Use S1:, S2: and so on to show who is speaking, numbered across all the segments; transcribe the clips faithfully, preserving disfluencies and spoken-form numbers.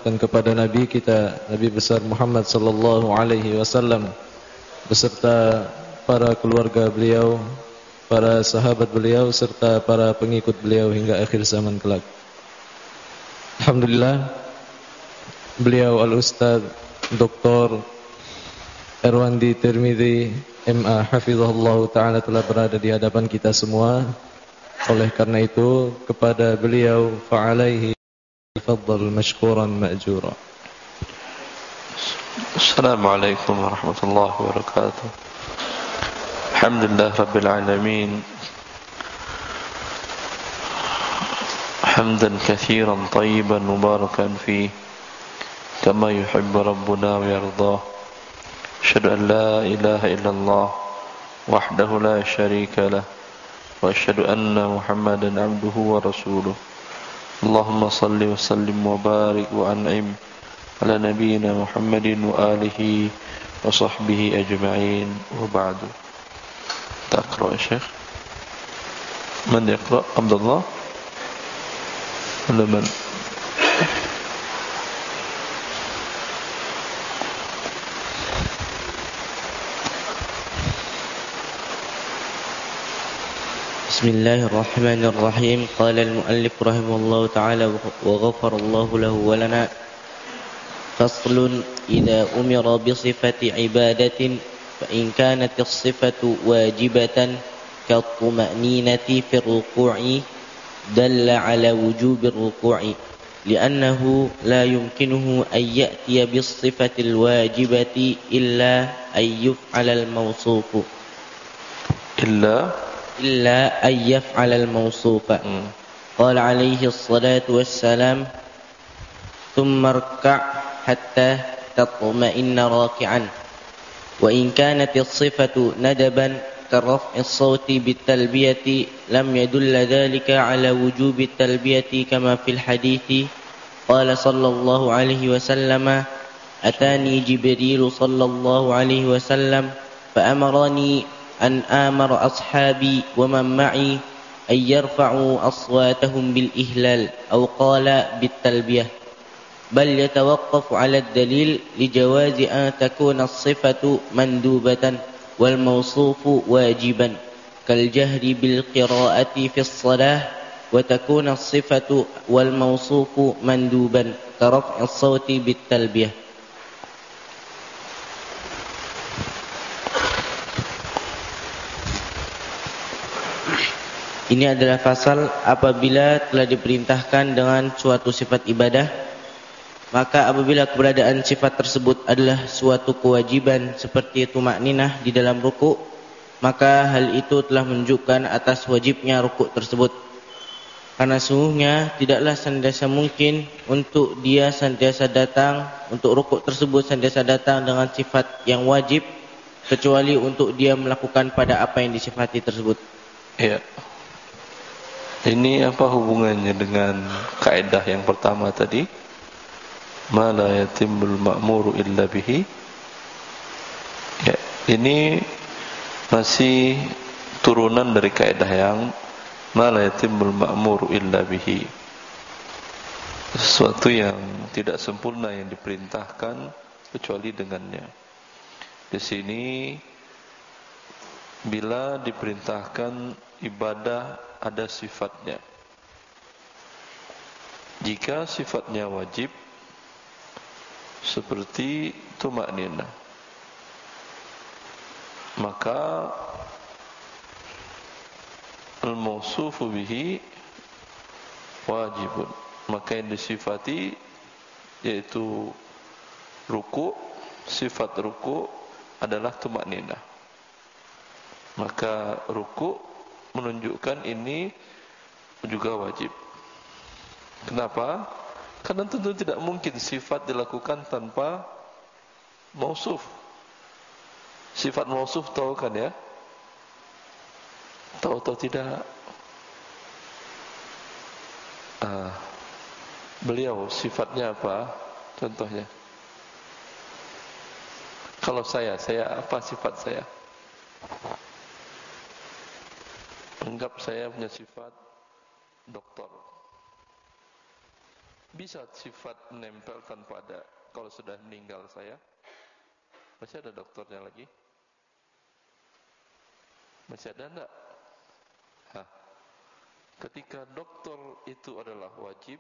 S1: salawatkan kepada Nabi kita, Nabi besar Muhammad sallallahu alaihi wasallam, beserta para keluarga beliau, para sahabat beliau, serta para pengikut beliau hingga akhir zaman kelak. Alhamdulillah, beliau Al-Ustaz Doktor Erwandi Tirmidzi M A Hafizahullah Ta'ala telah berada di hadapan kita semua. Oleh karena itu, kepada beliau fa'alaihi faddal mashkuran ma'jura.
S2: Assalamualaikum warahmatullahi wabarakatuh. Alhamdulillah rabbil alamin. Hamdan katsiran tayyiban mubarakan fi kama yuhibbu rabbuna wa yardah. Asyhadu an la ilaha illallah wahdahu la syarika lah. Wa asyhadu anna Muhammadan abduhu wa rasuluh. Allahumma salli wa sallim wa barik wa an'im ala nabiyyina Muhammadin wa alihi wa sahbihi ajma'in wa ba'du. Taqra ya Syekh. Man yaqra? Abdullah? Wala man?
S3: بسم الله الرحمن الرحيم. قال المؤلف رحمه الله تعالى وغفر الله له ولنا. فصل: إذا أمر بصفة عبادة فإن كانت الصفة واجبة كالطمأنينة في الركوع دل على وجوب الركوع، لأنه لا يمكنه أن يأتي بالصفة الواجبة إلا أن يفعل الموصوف
S2: إلا
S3: إلا أن يفعل الموصوف. قال عليه الصلاة والسلام: ثم اركع حتى تطمئن راكعا. وإن كانت الصفة ندبا كرفع الصوت بالتلبية لم يدل ذلك على وجوب التلبية كما في الحديث. قال صلى الله عليه وسلم: أتاني جبريل صلى الله عليه وسلم فأمرني أن آمر أصحابي ومن معي أن يرفعوا أصواتهم بالإهلال أو قال بالتلبية، بل يتوقف على الدليل لجواز أن تكون الصفة مندوبة والموصوف واجبا كالجهر بالقراءة في الصلاة، وتكون الصفة والموصوف مندوبا كرفع الصوت بالتلبية. Ini adalah fasal apabila telah diperintahkan dengan suatu sifat ibadah, maka apabila keberadaan sifat tersebut adalah suatu kewajiban seperti tumakninah di dalam ruku', maka hal itu telah menunjukkan atas wajibnya ruku' tersebut. Karena sungguhnya tidaklah senantiasa mungkin untuk dia senantiasa datang, untuk ruku' tersebut senantiasa datang dengan sifat yang wajib, kecuali untuk dia melakukan pada apa yang disifati tersebut.
S2: Ya. Ini apa hubungannya dengan kaidah yang pertama tadi? Ma la yatimmul ma'muru illa bihi. Ya, ini masih turunan dari kaidah yang ma la yatimmul ma'muru illa bihi. Sesuatu yang tidak sempurna yang diperintahkan kecuali dengannya. Di sini bila diperintahkan ibadah ada sifatnya. Jika sifatnya wajib seperti tumakninah, maka al-mausufu bihi wajibun, maka yang disifati yaitu ruku', sifat ruku' adalah tumakninah. Maka ruku' menunjukkan ini juga wajib. Kenapa? Karena tentu tidak mungkin sifat dilakukan tanpa mausuf. Sifat mausuf tahu kan ya? Tahu atau tidak? Ah, beliau sifatnya apa? Contohnya. Kalau saya, saya apa sifat saya? Anggap saya punya sifat doktor. Bisa sifat menempel tanpa ada. Kalau sudah meninggal saya, masih ada dokternya lagi? Masih ada enggak? Hah. Ketika dokter itu adalah wajib,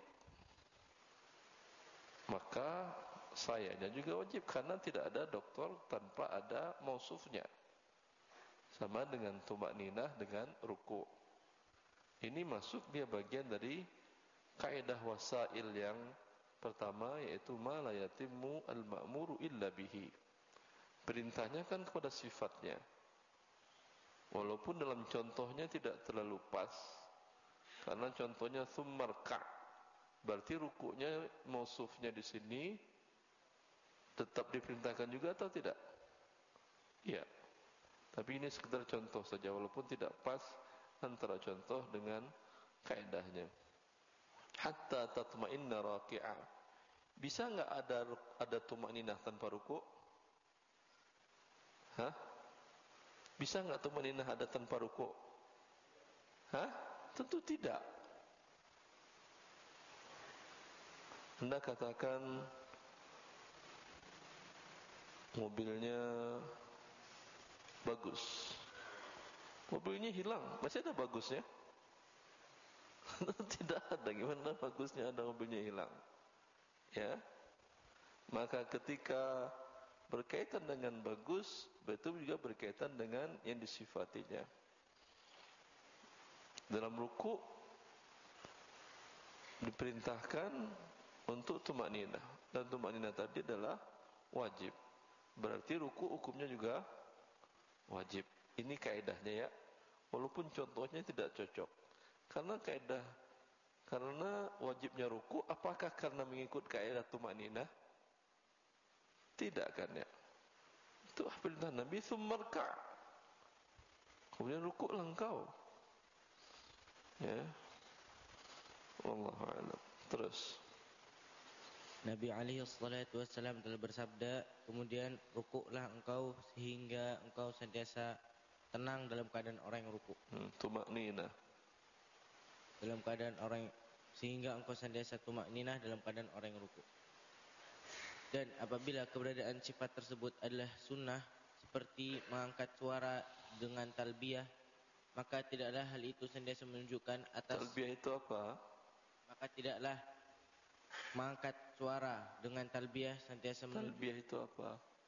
S2: maka sayanya juga wajib, karena tidak ada dokter tanpa ada mausufnya. Sama dengan tumakninah dengan ruku'. Ini masuk dia bagian dari kaidah wasail yang pertama, yaitu ma la yatimmu al-ma'muru illa bihi. Perintahnya kan kepada sifatnya. Walaupun dalam contohnya tidak terlalu pas, karena contohnya tsummarka', berarti rukuknya mausufnya di sini tetap diperintahkan juga atau tidak? Iya. Tapi ini sekedar contoh saja, walaupun tidak pas antara contoh dengan kaidahnya. Hatta tatma'inna raki'ah. Bisa enggak ada ada tumakninah tanpa rukuk? Hah? Bisa enggak tumakninah ada tanpa rukuk? Hah? Tentu tidak. Anda katakan mobilnya bagus, mobilnya hilang, masih ada bagusnya? Tidak ada. Gimana bagusnya ada mobilnya hilang? Ya, maka ketika berkaitan dengan bagus, betul juga berkaitan dengan yang disifatinya. Dalam ruku diperintahkan untuk tumakninah, dan tumakninah tadi adalah wajib. Berarti ruku hukumnya juga wajib. Ini kaidahnya ya. Walaupun contohnya tidak cocok. Karena kaidah, karena wajibnya ruku, apakah karena mengikut kaidah tumakninah? Tidak kan ya. Itu perintah Nabi, tsummarka'. Kemudian rukuklah engkau. Ya. Wallahu a'lam. Terus
S3: Nabi alaihi salatu wassalam telah bersabda, kemudian rukuklah engkau sehingga engkau sentiasa tenang dalam keadaan orang yang rukuk.
S2: Hmm, tumakninah.
S3: Dalam keadaan orang sehingga engkau sentiasa tumakninah dalam keadaan orang yang rukuk. Dan apabila keberadaan sifat tersebut adalah sunnah, seperti mengangkat suara dengan talbiyah, maka tidaklah hal itu sentiasa menunjukkan atas.
S2: Talbiyah itu apa?
S3: Maka tidaklah mengangkat suara dengan talbiyah sentiasa menunjukkan.
S2: Talbiyah itu apa?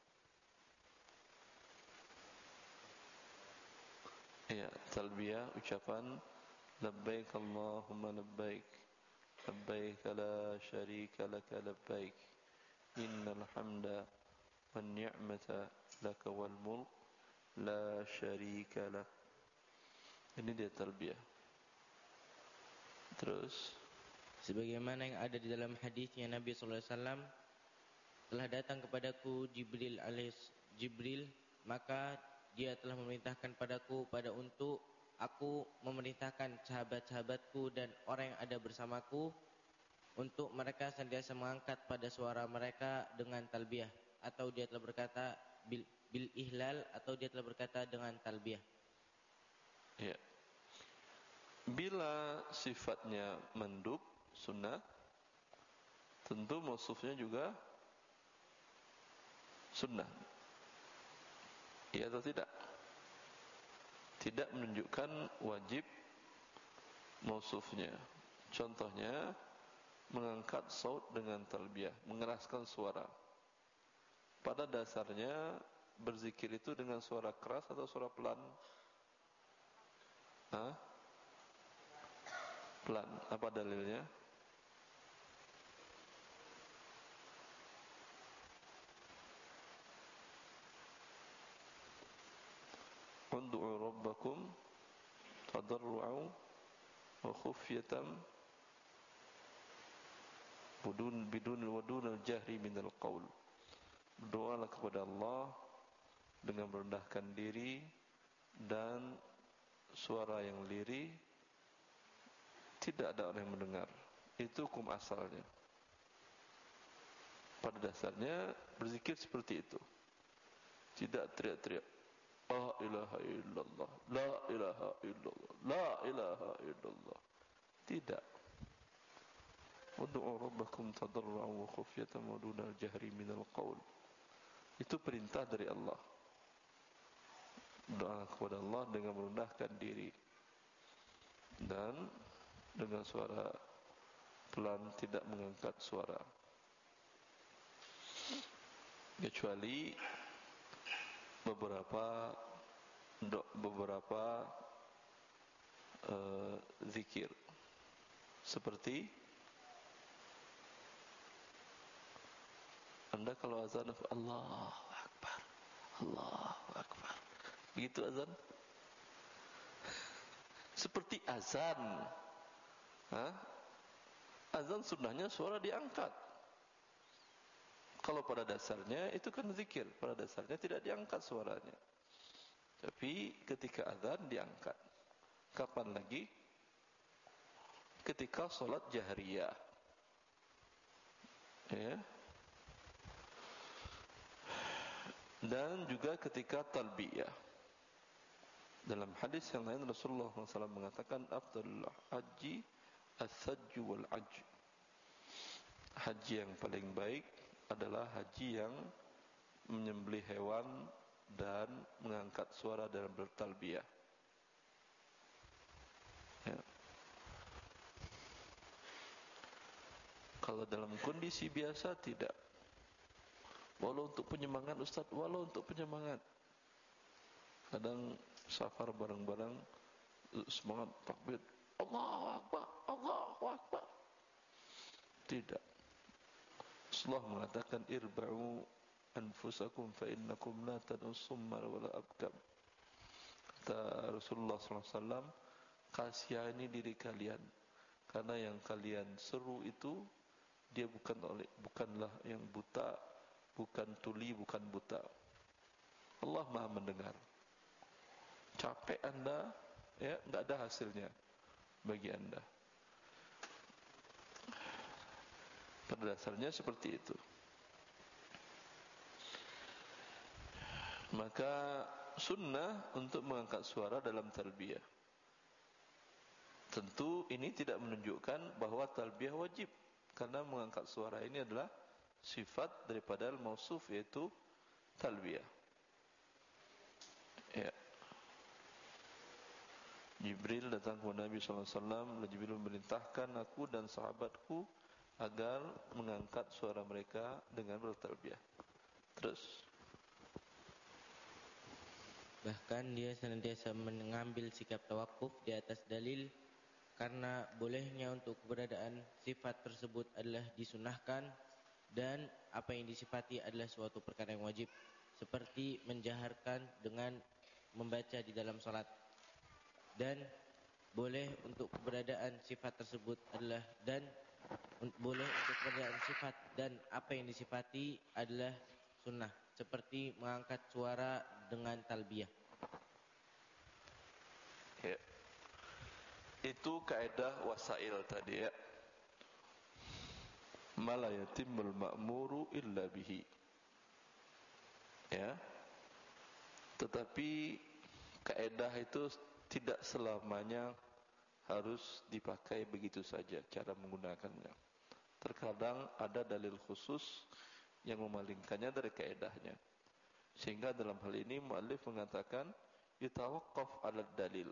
S2: Ya, talbiyah ucapan labbaik Allahumma labbaik, labbaik la syarika laka labbaik, innal hamda wan ni'mata laka wal mulk la syarika lak. Ini dia talbiyah. Terus
S3: sebagaimana yang ada di dalam hadisnya Nabi sallallahu alaihi wasallam, telah datang kepadaku Jibril alaihis Jibril, maka dia telah memerintahkan padaku pada untuk aku memerintahkan sahabat-sahabatku dan orang yang ada bersamaku untuk mereka senantiasa mengangkat pada suara mereka dengan talbiyah, atau dia telah berkata bil, bil ihlal, atau dia telah berkata dengan talbiyah.
S2: ya, bila sifatnya mandub sunnah, tentu mausufnya juga sunnah. Iya atau tidak? Tidak menunjukkan wajib mausufnya. Contohnya mengangkat saut dengan talbiyah, mengeraskan suara. Pada dasarnya berzikir itu dengan suara keras atau suara pelan? Hah? Pelan. Apa dalilnya? Ud'u rabbakum tadarru'an wa khufyatan bidun bidun wa dunal jahri minal qaul. Berdoalah kepada Allah dengan merendahkan diri dan suara yang lirih, tidak ada orang yang mendengar. Itu hukum asalnya. Pada dasarnya berzikir seperti itu. Tidak teriak-teriak La ilaha illallah, La ilaha illallah, La ilaha illallah. Tidak. Ud'u rabbakum tadarru'an wa khufyatan wa dunal jahri minal qaul. Itu perintah dari Allah. Doa kepada Allah dengan merendahkan diri dan dengan suara pelan, tidak mengangkat suara, kecuali beberapa do, beberapa uh, zikir seperti Anda kalau azan Allahu Akbar, Allahu Akbar, begitu azan. Seperti azan, Hah? azan sunnahnya suara diangkat. Kalau pada dasarnya itu kan zikir, pada dasarnya tidak diangkat suaranya. Tapi ketika azan diangkat. Kapan lagi? Ketika solat jahriyah. Ya. Dan juga ketika talbiyah. Dalam hadis yang lain Rasulullah shallallahu alaihi wasallam mengatakan afdalul haji as-sajju wal ajj. Haji yang paling baik adalah haji yang menyembelih hewan dan mengangkat suara dalam bertalbiyah. Ya. Kalau dalam kondisi biasa tidak. Walau untuk penyemangat Ustaz, walau untuk penyemangat. Kadang safar bareng-bareng semangat takbir, Allahu Akbar, Allahu Akbar. Tidak. Allah mengatakan irba'u anfusakum fa innakum la tadusumma wala abkam. Kata Rasulullah sallallahu alaihi wasallam, kasihani diri kalian karena yang kalian seru itu dia bukan oleh bukanlah yang buta, bukan tuli, bukan buta. Allah Maha mendengar. Capek Anda, ya, enggak ada hasilnya bagi Anda. Pada dasarnya seperti itu. Maka sunnah untuk mengangkat suara dalam talbiyah. Tentu ini tidak menunjukkan bahwa talbiyah wajib, karena mengangkat suara ini adalah sifat daripada al-mausuf, yaitu talbiyah. Ya. Jibril datang kepada Nabi sallallahu alaihi wasallam, dan Jibril memerintahkan aku dan sahabatku agar mengangkat suara mereka dengan bertalbiyah. Terus
S3: bahkan dia senantiasa mengambil sikap tawakuf di atas dalil, karena bolehnya untuk keberadaan sifat tersebut adalah disunahkan, dan apa yang disifati adalah suatu perkara yang wajib, seperti menjaharkan dengan membaca di dalam salat. Dan boleh untuk keberadaan sifat tersebut adalah dan boleh untuk keberadaan sifat dan apa yang disifati adalah sunnah, seperti mengangkat suara dengan talbiyah.
S2: Ya. Itu kaidah wasail tadi, ya. Mala yatimul ma'muru illa bihi. Ya. Tetapi kaidah itu tidak selamanya harus dipakai begitu saja cara menggunakannya. Terkadang ada dalil khusus yang memalingkannya dari kaidahnya. Sehingga dalam hal ini muallif mengatakan yatawaqqaf 'ala dalil.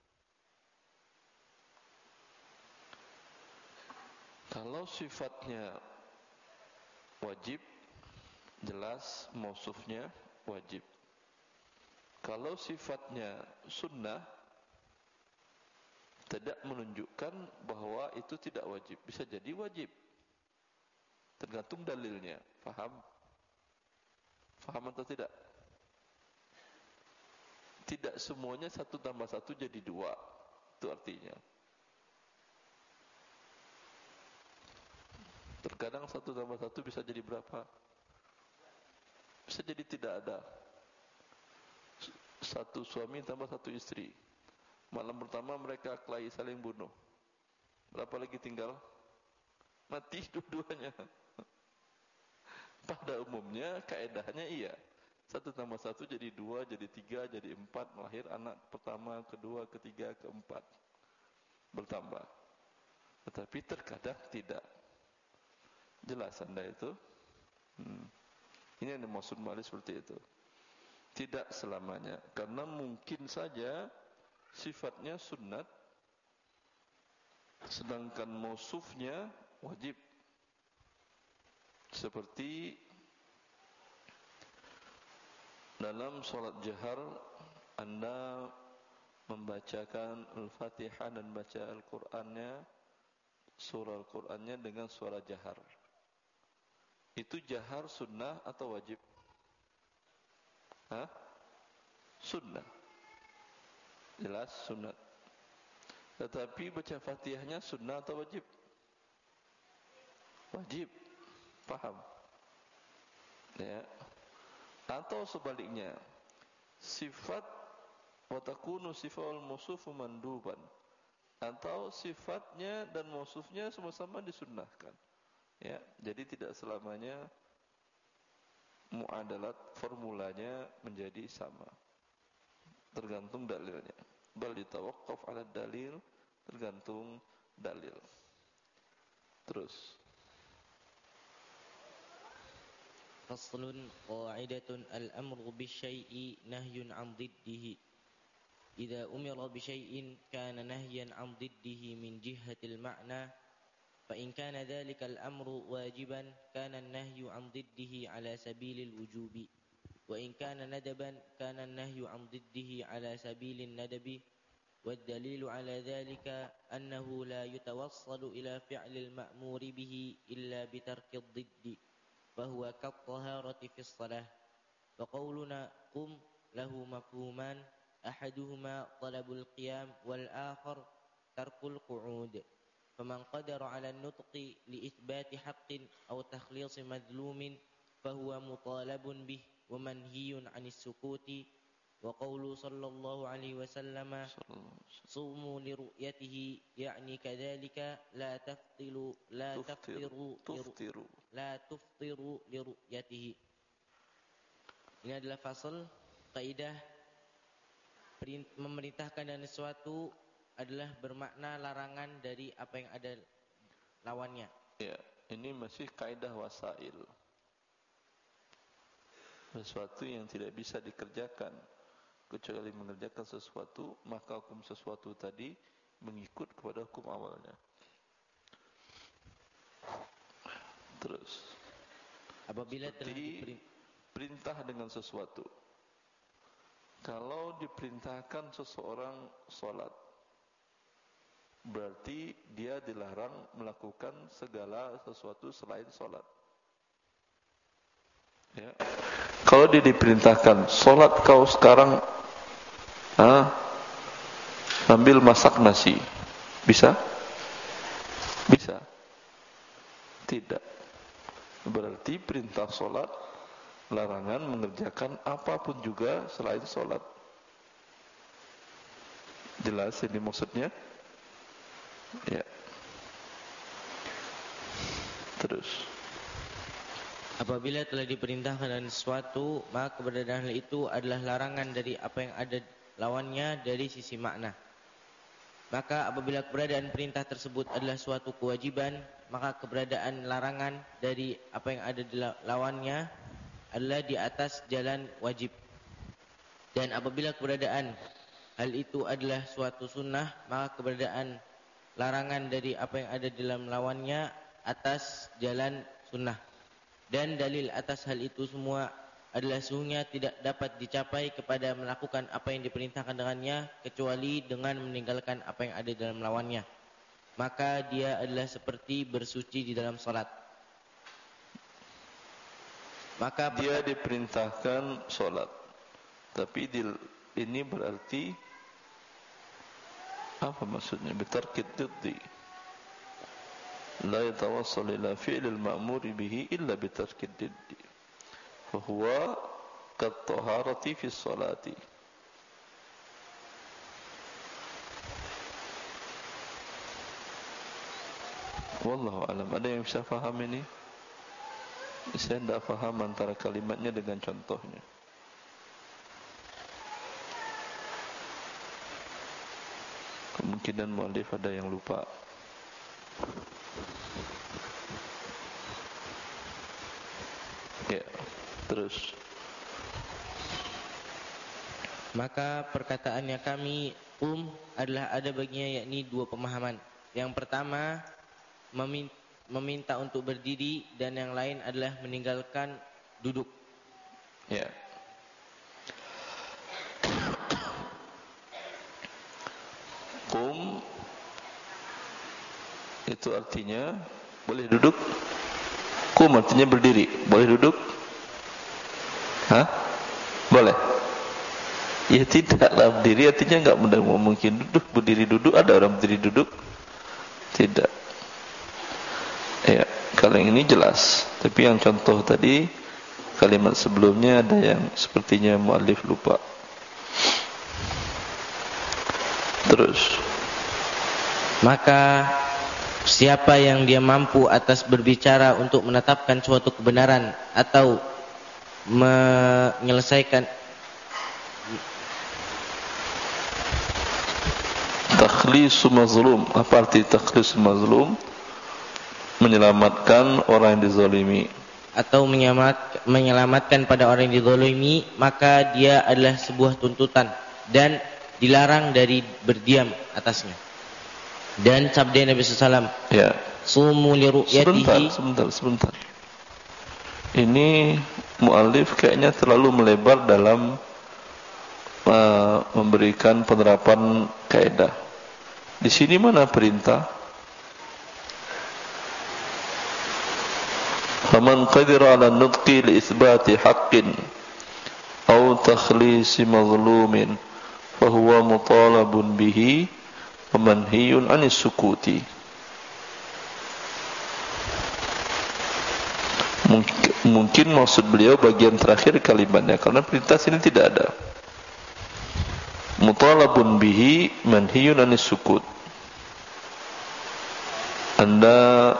S2: Kalau sifatnya wajib, jelas mausufnya wajib. Kalau sifatnya sunnah, tidak menunjukkan bahwa itu tidak wajib. Bisa jadi wajib, tergantung dalilnya. Faham? Faham atau tidak? Tidak semuanya satu tambah satu jadi dua. Itu artinya. Terkadang satu tambah satu bisa jadi berapa? Bisa jadi tidak ada. Satu suami tambah satu istri. Malam pertama mereka kelahi, saling bunuh. Berapa lagi tinggal? Mati dua-duanya. Pada umumnya kaedahnya iya. Satu tambah satu jadi dua, jadi tiga, jadi empat. Melahir anak pertama, kedua, ketiga, keempat. Bertambah. Tetapi terkadang tidak. Jelas Anda itu? Hmm. Ini yang dimaksud mu'alif seperti itu. Tidak selamanya, karena mungkin saja sifatnya sunnat, sedangkan mausufnya wajib. Seperti dalam sholat jahar, Anda membacakan Al-Fatihah dan baca Al-Qur'annya, surah Al-Qur'annya dengan suara jahar. Itu jahar sunnah atau wajib? Hah? Sunnah. Jelas sunnah. Tetapi baca Fatihahnya sunnah atau wajib? Wajib. Paham? Ya. Atau sebaliknya, sifat wa takunu sifatul mausufu manduban, atau sifatnya dan mausufnya sama-sama disunnahkan. Ya, jadi tidak selamanya muadalat formulanya menjadi sama. Tergantung dalilnya. Bal ditawaqqaf 'ala dalil, tergantung dalil. Terus
S3: Faslun qa'idatun al-amru bisyai'i nahyun 'an diddihi. Idza umira bisyai'in kana nahyan 'an diddihi min jihatil ma'na. فإن كان ذلك الأمر واجبا كان النهي عن ضده على سبيل الوجوب وإن كان ندبا كان النهي عن ضده على سبيل الندب والدليل على ذلك أنه لا يتوصل إلى فعل المأمور به إلا بترك الضد فهو كالطهارة في الصلاة فقولنا قم له مفهومان أحدهما طلب القيام والآخر ترك القعود فمن قدر على النطق لإثبات حق أو تخليص مظلوم فهو مطالب به ومنهي عن السكوت وقول صلى الله عليه وسلم صوموا لرؤيته يعني كذلك لا تفطروا لا تفطروا
S2: tuftiru.
S3: لا تفطروا لرؤيته. Ini adalah fasal kaidah memerintahkan dan sesuatu adalah bermakna larangan dari apa yang ada lawannya.
S2: Ya, ini masih kaidah wasail. Sesuatu yang tidak bisa dikerjakan kecuali mengerjakan sesuatu, maka hukum sesuatu tadi mengikut kepada hukum awalnya. Terus
S3: apabila telah
S2: seperti perintah dengan sesuatu. Kalau diperintahkan seseorang sholat, berarti dia dilarang melakukan segala sesuatu selain sholat. Ya. Kalau dia diperintahkan sholat kau sekarang, ah, sambil masak nasi, bisa? Bisa? Tidak. Berarti perintah sholat, larangan mengerjakan apapun juga selain sholat. Jelas ini maksudnya? Ya. Terus
S3: apabila telah diperintahkan dan sesuatu, maka keberadaan hal itu adalah larangan dari apa yang ada lawannya dari sisi makna. Maka apabila keberadaan perintah tersebut adalah suatu kewajiban, maka keberadaan larangan dari apa yang ada di lawannya adalah di atas jalan wajib. Dan apabila keberadaan hal itu adalah suatu sunnah, maka keberadaan larangan dari apa yang ada di dalam lawannya atas jalan sunnah. Dan dalil atas hal itu semua adalah sesungguhnya tidak dapat dicapai kepada melakukan apa yang diperintahkan dengannya kecuali dengan meninggalkan apa yang ada di dalam lawannya. Maka dia adalah seperti bersuci di dalam salat. Maka
S2: dia diperintahkan salat, tapi di, ini berarti apa maksudnya? Bitarkid diddi. La yatawassal ila fi'lil ma'muri bihi illa bitarkid diddi. Fahuwa kat-taharati fi sholati. Wallahu alam. Ada yang bisa faham ini? Saya tidak faham antara kalimatnya dengan contohnya. Kemungkinan mu'allif ada yang lupa. Ya, terus.
S3: Maka perkataannya kami um adalah ada baginya yakni dua pemahaman. Yang pertama meminta untuk berdiri dan yang lain adalah meninggalkan duduk.
S2: Ya. Qum itu artinya boleh duduk. Qum artinya berdiri. Boleh duduk? Hah? Boleh? Ya tidaklah, berdiri artinya enggak mungkin duduk. Berdiri duduk, ada orang berdiri duduk? Tidak. Ya, kalau yang ini jelas. Tapi yang contoh tadi, kalimat sebelumnya ada yang sepertinya muallif lupa. Terus,
S3: maka siapa yang dia mampu atas berbicara untuk menetapkan suatu kebenaran atau menyelesaikan
S2: takhlisu mazlum. Apa arti takhlisu mazlum? Menyelamatkan orang yang dizalimi.
S3: Atau menyelamat, menyelamatkan pada orang yang dizalimi, maka dia adalah sebuah tuntutan dan dilarang dari berdiam atasnya. Dan sabda Nabi sallallahu alaihi wasallam,
S2: ya.
S3: Sumu li ru'yatihi.
S2: Sebentar, sebentar, sebentar. Ini muallif kayaknya terlalu melebar dalam uh, memberikan penerapan kaidah. Di sini mana perintah? Faman qadira 'ala an-nutqi li itsbati haqqin aw takhlisi mazlumin fa huwa mutalabun bihi wa manhiyun 'anis sukuti. Mungkin, mungkin maksud beliau bagian terakhir kalimatnya, karena perintah sini tidak ada. Mutalabun bihi manhiyun 'anis sukut. Anda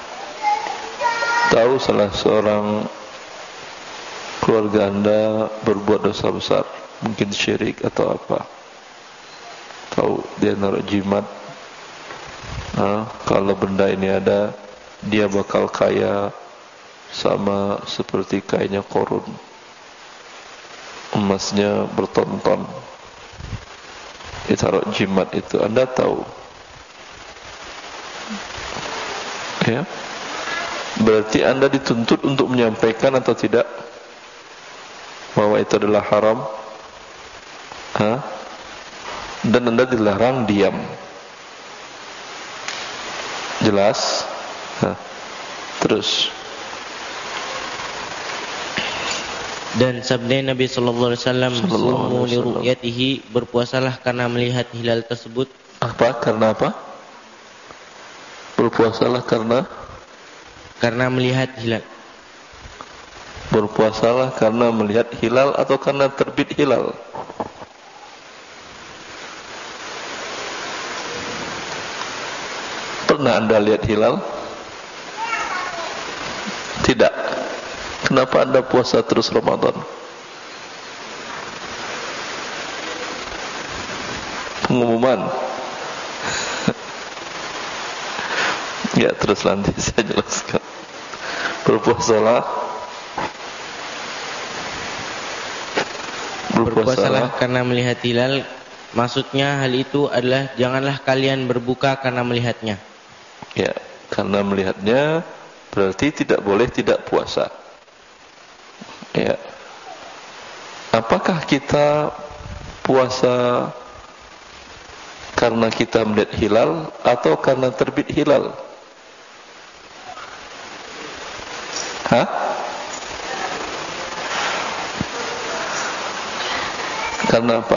S2: tahu salah seorang keluarga Anda berbuat dosa besar, mungkin syirik atau apa. Tahu dia naruh jimat. Nah, kalau benda ini ada, dia bakal kaya sama seperti kayanya Qarun. Emasnya bertonton. Ditaruh jimat itu, Anda tahu. Ya. Berarti Anda dituntut untuk menyampaikan atau tidak bahwa itu adalah haram? Hah? Dan Anda dilarang diam. Jelas? Hah. Terus.
S3: Dan sabda Nabi sallallahu alaihi wasallam, "Sumu li ru'yatihi", berpuasalah karena melihat hilal tersebut.
S2: Apa? Karena apa? Berpuasalah karena
S3: karena melihat hilal.
S2: Berpuasalah karena melihat hilal atau karena terbit hilal? Pernah Anda lihat hilal? Tidak. Kenapa Anda puasa terus Ramadan? Pengumuman. Ya, terus nanti saya jelaskan. Berpuasalah
S3: Berpuasalah karena melihat hilal. Maksudnya hal itu adalah janganlah kalian berbuka karena melihatnya.
S2: Ya, karena melihatnya berarti tidak boleh tidak puasa. Ya. Apakah kita puasa karena kita melihat hilal atau karena terbit hilal? Hah? Karena apa?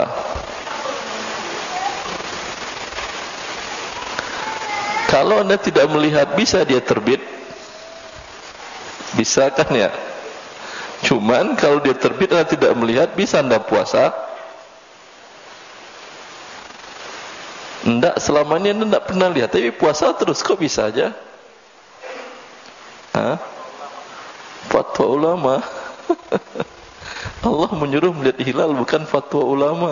S2: Kalau Anda tidak melihat, bisa dia terbit? Bisa kan ya? Cuman kalau dia terbit Anda tidak melihat, bisa Anda puasa? Enggak, selama ini Anda tidak pernah lihat, tapi puasa terus, kok bisa aja? Hah? Fatwa ulama. Allah menyuruh melihat hilal, bukan fatwa ulama.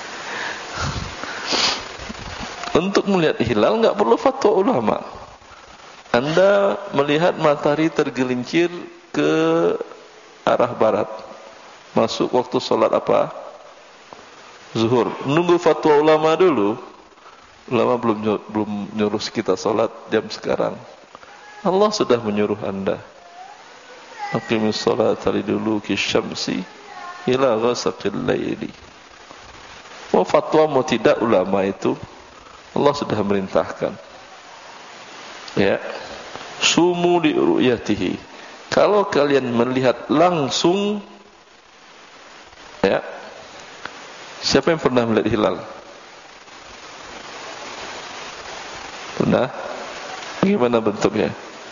S2: Untuk melihat hilal enggak perlu fatwa ulama. Anda melihat matahari tergelincir ke arah barat, masuk waktu sholat apa? Zuhur. Nunggu fatwa ulama dulu. Ulama belum belum nyuruh kita sholat jam sekarang. Allah sudah menyuruh Anda. Aqimus sholata liduluki syamsi ila ghasaqil laili. Mau fatwa mau tidak ulama itu Allah sudah merintahkan. Ya. Sumu li ru'yatihi. Kalau kalian melihat langsung, ya. Siapa yang pernah melihat hilal? Pernah? Bagaimana bentuknya?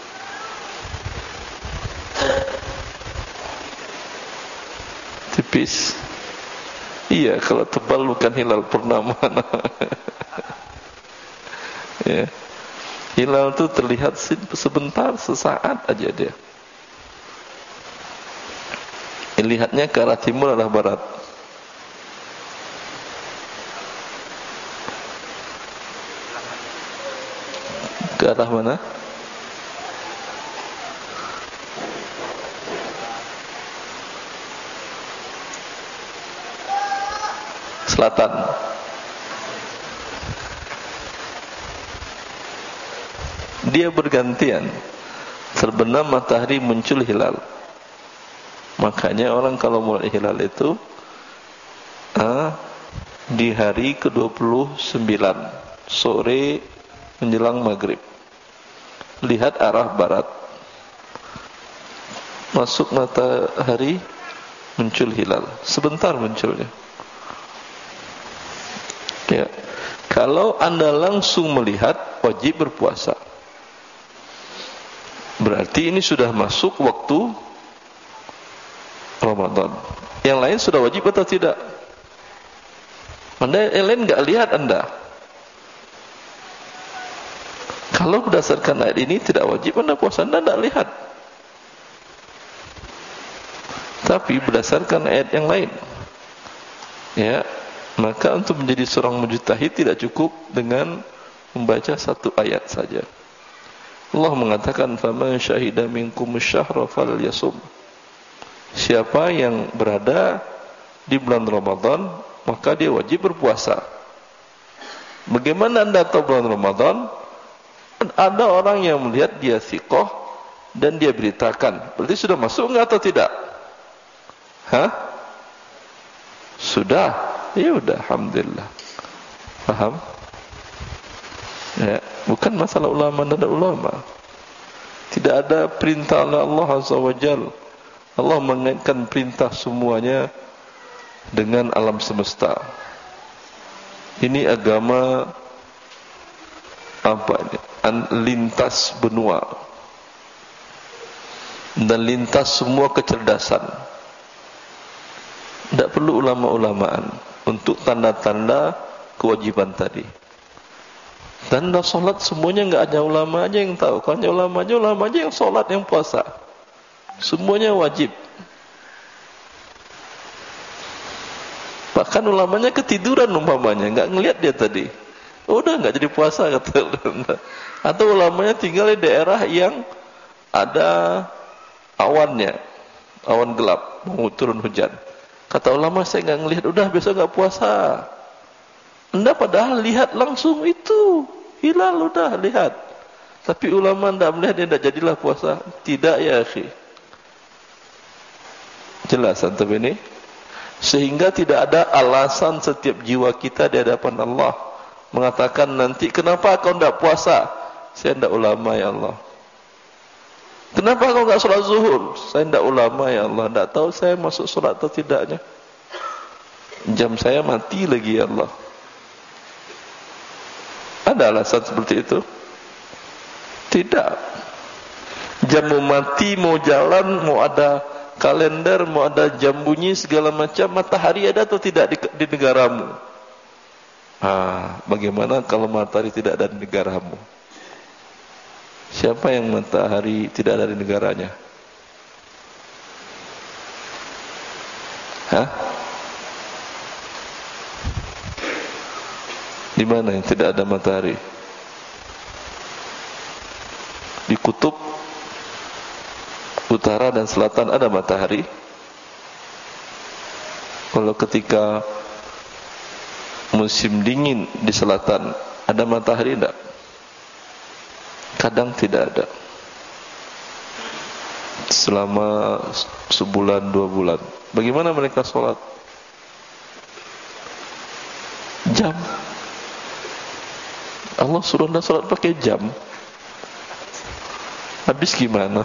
S2: Tipis. Iya, kalau tebal bukan hilal purnama. Ya. Hilal itu terlihat sebentar, sesaat aja dia. Lihatnya ke arah timur, arah barat. Ke arah mana? Selatan. Dia bergantian. Terbenam matahari muncul hilal. Makanya orang kalau mulai hilal itu ah, di hari ke dua puluh sembilan sore menjelang maghrib. Lihat arah barat, masuk matahari, muncul hilal. Sebentar munculnya. Ya. Kalau Anda langsung melihat, wajib berpuasa. Berarti ini sudah masuk waktu Ramadan. Yang lain sudah wajib atau tidak? Anda yang lain nggak lihat Anda. Kalau berdasarkan ayat ini tidak wajib Anda puasa, Anda tidak lihat. Tapi berdasarkan ayat yang lain, ya, maka untuk menjadi seorang mujtahid tidak cukup dengan membaca satu ayat saja. Allah mengatakan, "Faman syahida minkum asy-syahra falyasum." Siapa yang berada di bulan Ramadan, maka dia wajib berpuasa. Bagaimana Anda tahu bulan Ramadan? Ada orang yang melihat dia thiqah dan dia beritakan. Berarti sudah masuk enggak atau tidak? Hah? Sudah. Ya udah, alhamdulillah. Paham? Ya, bukan masalah ulama dan tidak ulama. Tidak ada perintah oleh Allah Azza wa Jalla. Allah mengaitkan perintah semuanya dengan alam semesta. Ini agama apa ini? Lintas benua dan lintas semua kecerdasan. Tidak perlu ulama-ulamaan untuk tanda-tanda kewajiban tadi. Tanda solat semuanya enggak hanya ulama aja yang tahu. Kalau hanya ulama aja, ulama aja yang solat, yang puasa. Semuanya wajib. Bahkan ulamanya ketiduran umpamanya, enggak ngelihat dia tadi. Udah enggak jadi puasa kata. Atau ulamanya tinggal di daerah yang ada awannya, awan gelap, mau turun hujan. Kata ulama, saya enggak ngelihat, udah besok enggak puasa. Anda padahal lihat langsung itu hilal, udah lihat. Tapi ulama enggak melihat, dia enggak jadilah puasa. Tidak ya akhi. Jelas antum ini? Sehingga tidak ada alasan setiap jiwa kita di hadapan Allah mengatakan nanti, kenapa kau tidak puasa? Saya tidak ulama ya Allah. Kenapa kau tidak sholat zuhur? Saya tidak ulama ya Allah. Tidak tahu saya masuk sholat atau tidaknya. Jam saya mati lagi ya Allah. Ada alasan seperti itu? Tidak. Jam mau mati, mau jalan, mau ada kalender, mau ada jam bunyi segala macam. Matahari ada atau tidak di, di negaramu? Ah, bagaimana kalau matahari tidak ada di negaramu? Siapa yang matahari tidak ada di negaranya? Hah? Di mana yang tidak ada matahari? di kutub utara dan selatan ada matahari. Kalau ketika musim dingin di selatan ada matahari tidak? Kadang tidak ada. Selama sebulan dua bulan. Bagaimana mereka sholat? Jam. Allah suruh anda sholat pakai jam. Habis gimana?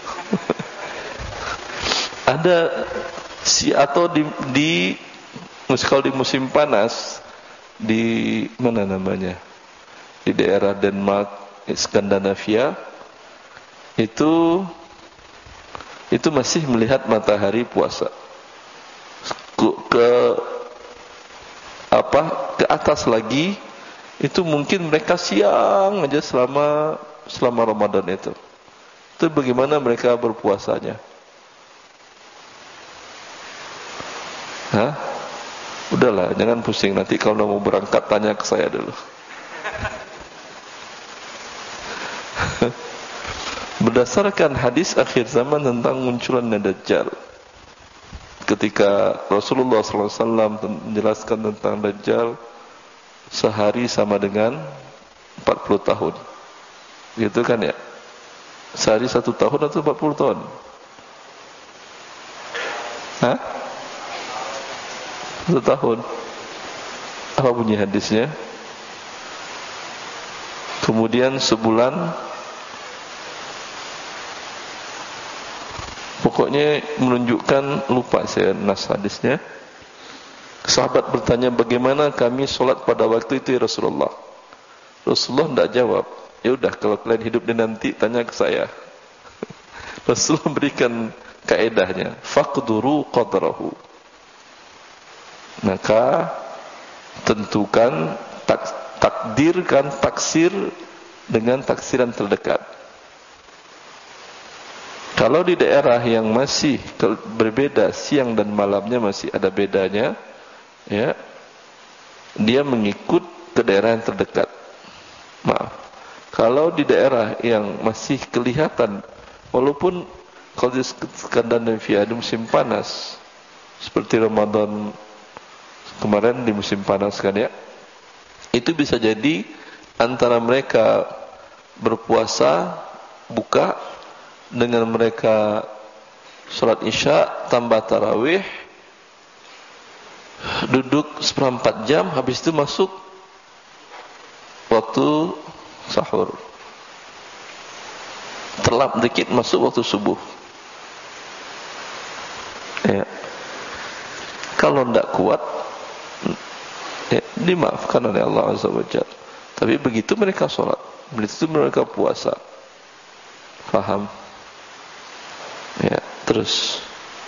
S2: Ada si atau di, di kalau di musim panas di mana namanya, di daerah Denmark, Skandinavia, itu itu masih melihat matahari puasa ke, ke apa ke atas lagi itu mungkin mereka siang aja selama selama Ramadan itu. Itu bagaimana mereka berpuasanya? Hah? Udahlah, jangan pusing. Nanti kalau mau berangkat tanya ke saya dulu. Berdasarkan hadis akhir zaman tentang munculannya Dajjal, ketika Rasulullah sallallahu alaihi wasallam menjelaskan tentang Dajjal, sehari sama dengan empat puluh tahun. Gitu kan ya? Sehari satu tahun atau empat puluh tahun? Hah? Satu tahun. Apa bunyi hadisnya? Kemudian sebulan. Pokoknya menunjukkan, lupa saya nas hadisnya. Sahabat bertanya, bagaimana kami solat pada waktu itu ya Rasulullah? Rasulullah tidak jawab. Ya udah, kalau kalian hidup di nanti tanya ke saya. Rasulullah berikan kaedahnya, faqduru qadrahu. Maka tentukan, tak, takdirkan, taksir dengan taksiran terdekat. Kalau di daerah yang masih berbeda siang dan malamnya masih ada bedanya, ya, dia mengikut ke daerah yang terdekat. Maaf. Kalau di daerah yang masih kelihatan, walaupun kalau di Skandinavia di musim panas, seperti Ramadan kemarin di musim panas kan ya, itu bisa jadi antara mereka berpuasa buka dengan mereka sholat isya tambah tarawih, duduk seperempat jam, habis itu masuk waktu sahur, terlap dikit masuk waktu subuh. Ya. Kalau tidak kuat, ya, dimaafkan oleh Allah Azza wa Jalla. Tapi begitu mereka sholat, begitu mereka puasa. Faham? Ya, terus.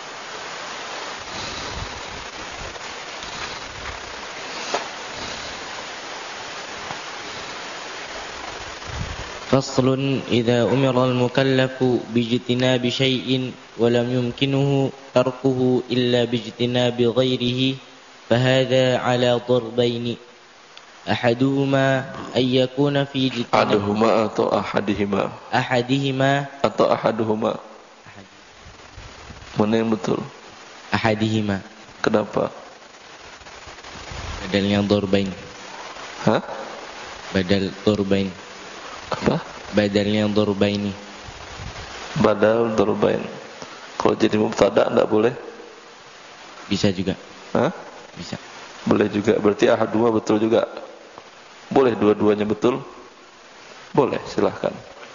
S3: فصل إذا أمر المكلف باجتناب شيء ولم يمكنه تركه إلا باجتناب غيره فهذا على ضربين أحدهما أن يكون في اجتناب
S2: أحدهما atau أحدهما
S3: أحدهما
S2: atau أحدهما mana yang betul?
S3: أحدهما.
S2: Kenapa?
S3: Badalnya ضربين.
S2: Hah?
S3: Badal ضربين.
S2: Apa?
S3: Badalnya ضربين.
S2: Badal ضربين. Kalau jadi mubtada enggak boleh?
S3: Bisa juga.
S2: Hah?
S3: Bisa.
S2: Boleh juga. Berarti ahad dua betul juga. Boleh dua-duanya betul? Boleh, silahkan.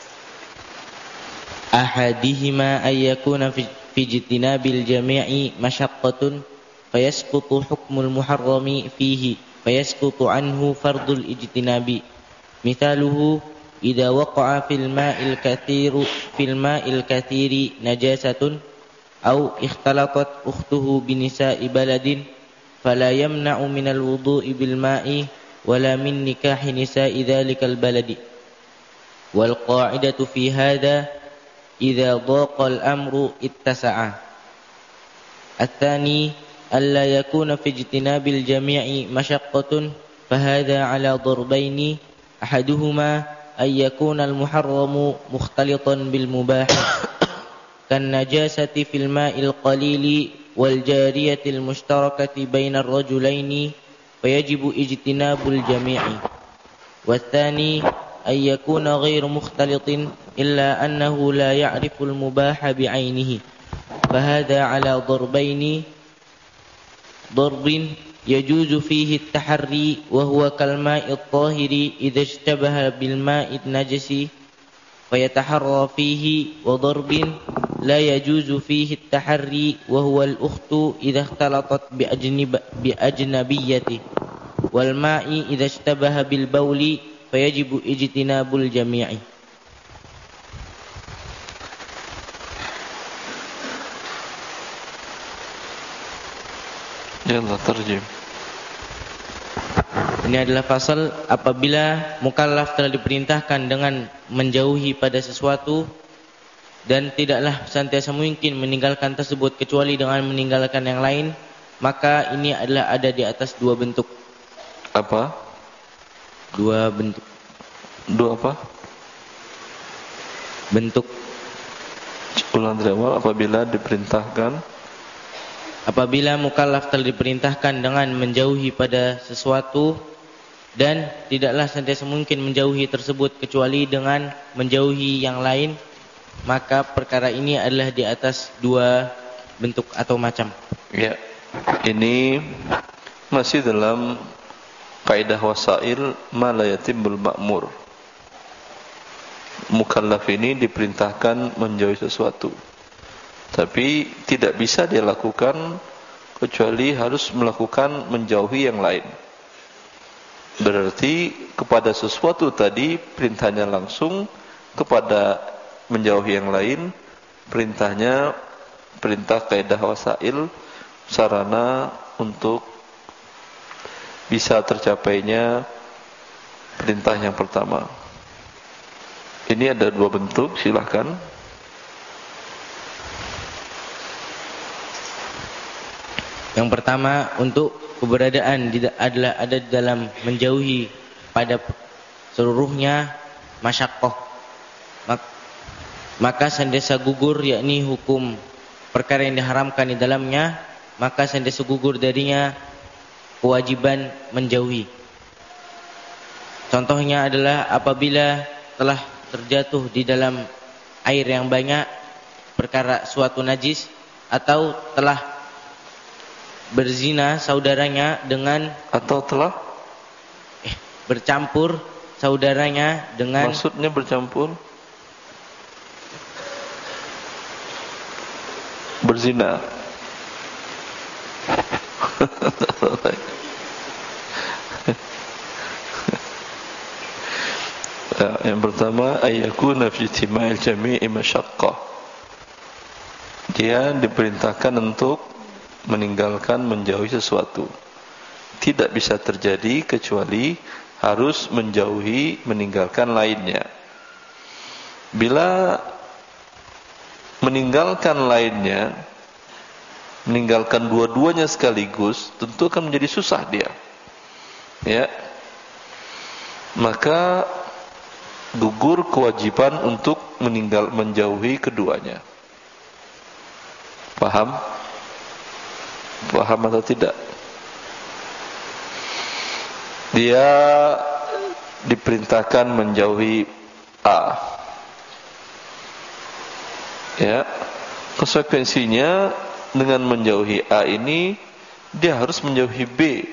S3: Ahadihima ayyakuna fi ijtinabil jami'i masyaqqatun fayasqutu hukmul muharrami fihi fayasqutu anhu fardul ijtinabi. Mithaluhu idza waqa'a fil ma'il kathiru fil ma'il kathiri najasatun aw ikhtalatat ukhtuhu bi nisa'i baladin fala yamna'u minal wudu'i bil ma'i wala min nikahi nisa'i dhalikal baladi. Wal qa'idatu fi hadha idza dhaqa al amru ittasa'a. At-thani alla yakuna fi ijtinabil jami'i masyaqqatun fahadha ala darbaini ahaduhuma أن يكون المحرم مختلطا بالمباح كالنجاسة في الماء القليل والجارية المشتركة بين الرجلين فيجب اجتناب الجميع. والثاني أن يكون غير مختلط إلا أنه لا يعرف المباح بعينه فهذا على ضربين ضرب يجوز فيه التحري وهو كالماء الطاهر إذا اشتبه بالماء النجس فيتحرى فيه وضرب لا يجوز فيه التحري وهو الأخت إذا اختلطت بأجنب بأجنبيته والماء إذا اشتبه بالبول فيجب اجتناب الجميع.
S2: Yalla terjem.
S3: Ini adalah fasal apabila mukallaf telah diperintahkan dengan menjauhi pada sesuatu dan tidaklah senantiasa mungkin meninggalkan tersebut kecuali dengan meninggalkan yang lain, maka ini adalah ada di atas dua bentuk.
S2: Apa?
S3: Dua bentuk.
S2: Dua apa?
S3: Bentuk.
S2: Ulang dari awal. Apabila diperintahkan
S3: Apabila mukallaf telah diperintahkan dengan menjauhi pada sesuatu dan tidaklah senantiasa mungkin menjauhi tersebut kecuali dengan menjauhi yang lain, maka perkara ini adalah di atas dua bentuk atau macam.
S2: Ya, ini masih dalam kaidah wasail ma la yatimmul ma'mur. Mukallaf ini diperintahkan menjauhi sesuatu, tapi tidak bisa dia lakukan kecuali harus melakukan menjauhi yang lain. Berarti kepada sesuatu tadi perintahnya langsung, kepada menjauhi yang lain perintahnya perintah kaidah wasail, sarana untuk bisa tercapainya perintah yang pertama. Ini ada dua bentuk, silahkan.
S3: Yang pertama, untuk keberadaan adalah ada dalam menjauhi pada seluruhnya masyaqqah, maka senantiasa gugur, yakni hukum perkara yang diharamkan di dalamnya, maka senantiasa gugur darinya kewajiban menjauhi. Contohnya adalah apabila telah terjatuh di dalam air yang banyak perkara suatu najis, atau telah berzina saudaranya dengan,
S2: atau telah
S3: eh, bercampur saudaranya dengan,
S2: maksudnya bercampur berzina. Yang pertama, ayyakuna fi ijtima'il jami'i masyaqqah. Dia diperintahkan untuk meninggalkan, menjauhi sesuatu. Tidak bisa terjadi kecuali harus menjauhi, meninggalkan lainnya. Bila meninggalkan lainnya, meninggalkan dua-duanya sekaligus, tentu akan menjadi susah dia. Ya. Maka gugur kewajiban untuk meninggal, menjauhi keduanya. Paham? Paham atau tidak? Dia diperintahkan menjauhi A. Ya, konsekuensinya dengan menjauhi A ini dia harus menjauhi B.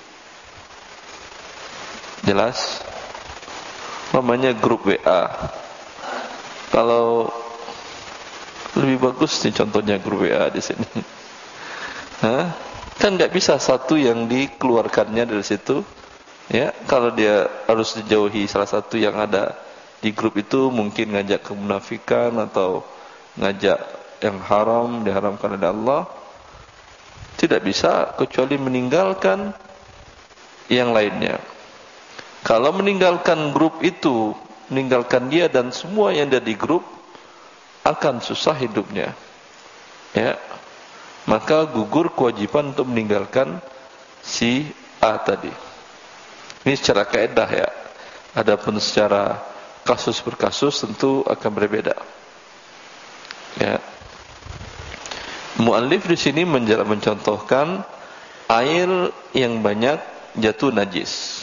S2: Jelas? Namanya grup W A. Kalau lebih bagus nih contohnya grup W A di sini. Hah? Kan nggak bisa satu yang dikeluarkannya dari situ. Ya, kalau dia harus dijauhi salah satu yang ada di grup itu, mungkin ngajak kemunafikan atau ngajak yang haram, diharamkan oleh Allah. Tidak bisa kecuali meninggalkan yang lainnya. Kalau meninggalkan grup itu, meninggalkan dia dan semua yang ada di grup, akan susah hidupnya. Ya. Maka gugur kewajiban untuk meninggalkan si A tadi. Ini secara kaidah ya. Adapun secara kasus per kasus tentu akan berbeda. Ya. Muallif di sini mencontohkan air yang banyak jatuh najis.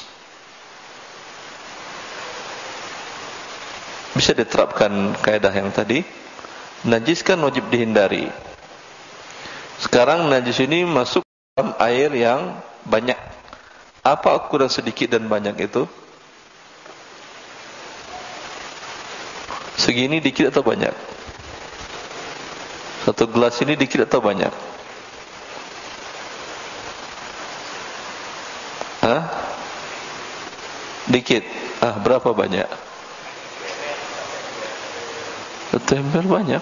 S2: Bisa diterapkan kaidah yang tadi. Najis kan wajib dihindari. Sekarang najis ini masuk dalam air yang banyak. Apa ukuran sedikit dan banyak itu? Segini dikit atau banyak? Satu gelas ini dikit atau banyak? Hah? Dikit. Ah, berapa banyak? Satu ember banyak.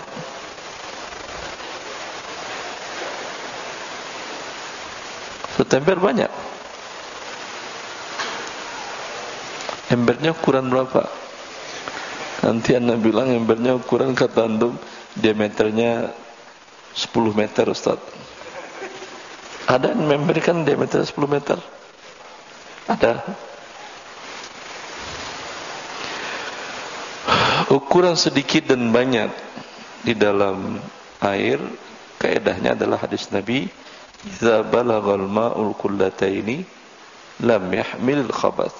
S2: Satu ember banyak. Embernya ukuran berapa? Nanti anda bilang embernya ukuran kata antum diameternya sepuluh meter, Ustaz. Ada yang memberikan diameter sepuluh meter? Ada. Ukuran sedikit dan banyak di dalam air, kaidahnya adalah hadis Nabi, "Idza balagal ma'ul qullataini lam yahmil khabath."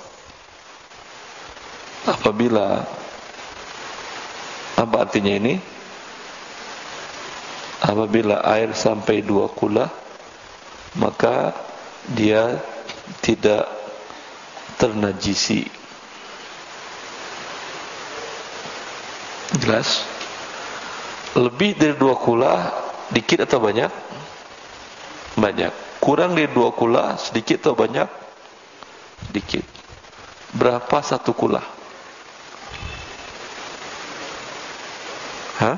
S2: Apabila, apa artinya ini? Apabila air sampai dua kula, maka dia tidak ternajisi. Jelas? Lebih dari dua kula, dikit atau banyak? Banyak. Kurang dari dua kula, sedikit atau banyak? Sedikit. Berapa satu kula? Hah?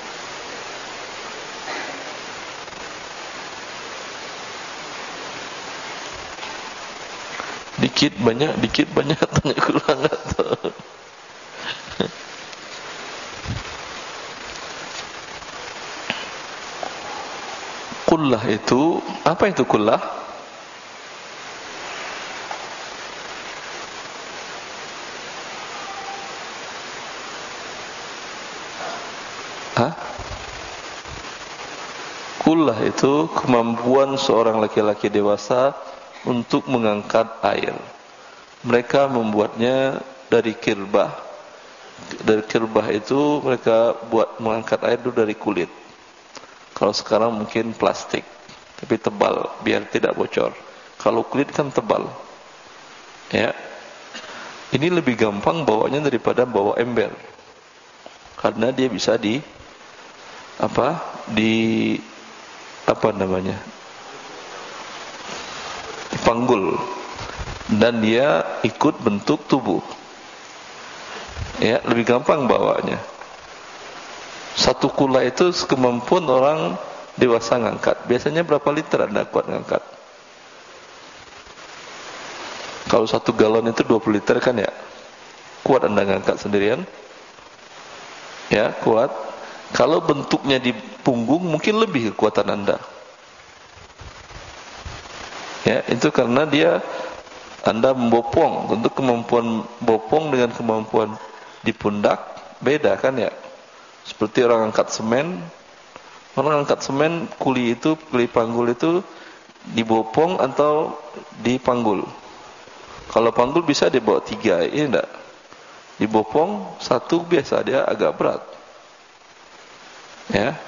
S2: Dikit banyak, dikit banyak, tanya kurang atau? Kullah itu, apa itu kullah? Hah? Kullah itu kemampuan seorang laki-laki dewasa untuk mengangkat air. Mereka membuatnya dari kirbah. Dari kirbah itu mereka buat mengangkat air itu dari kulit. Kalau sekarang mungkin plastik, tapi tebal biar tidak bocor. Kalau kulit kan tebal. Ya. Ini lebih gampang bawanya daripada bawa ember. Karena dia bisa di apa? Di apa namanya? Dipanggul. Dan dia ikut bentuk tubuh. Ya, lebih gampang bawanya. Satu kula itu kemampuan orang dewasa ngangkat. Biasanya berapa liter Anda kuat ngangkat? Kalau satu galon itu dua puluh liter kan ya? Kuat Anda ngangkat sendirian? Ya, kuat. Kalau bentuknya di punggung mungkin lebih kekuatan Anda. Ya, itu karena dia Anda membopong. Untuk kemampuan bopong dengan kemampuan di pundak beda kan ya? Seperti orang angkat semen. Orang angkat semen, kuli itu, kuli panggul itu dibopong atau dipanggul. Kalau panggul bisa dibawa tiga, ini enggak. Dibopong satu biasa, dia agak berat. Ya.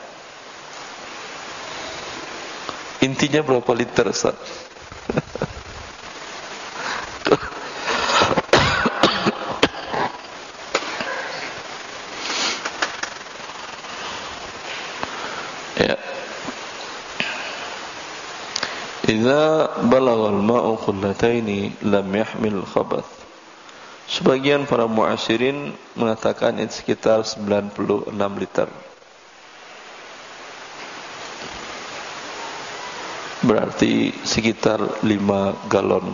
S2: Intinya berapa liter, Ustaz? Idza balagha al-ma'u qullataini lam yahmil khabath. Sebagian para mu'asyirin mengatakan itu sekitar sembilan puluh enam liter. Berarti sekitar lima galon.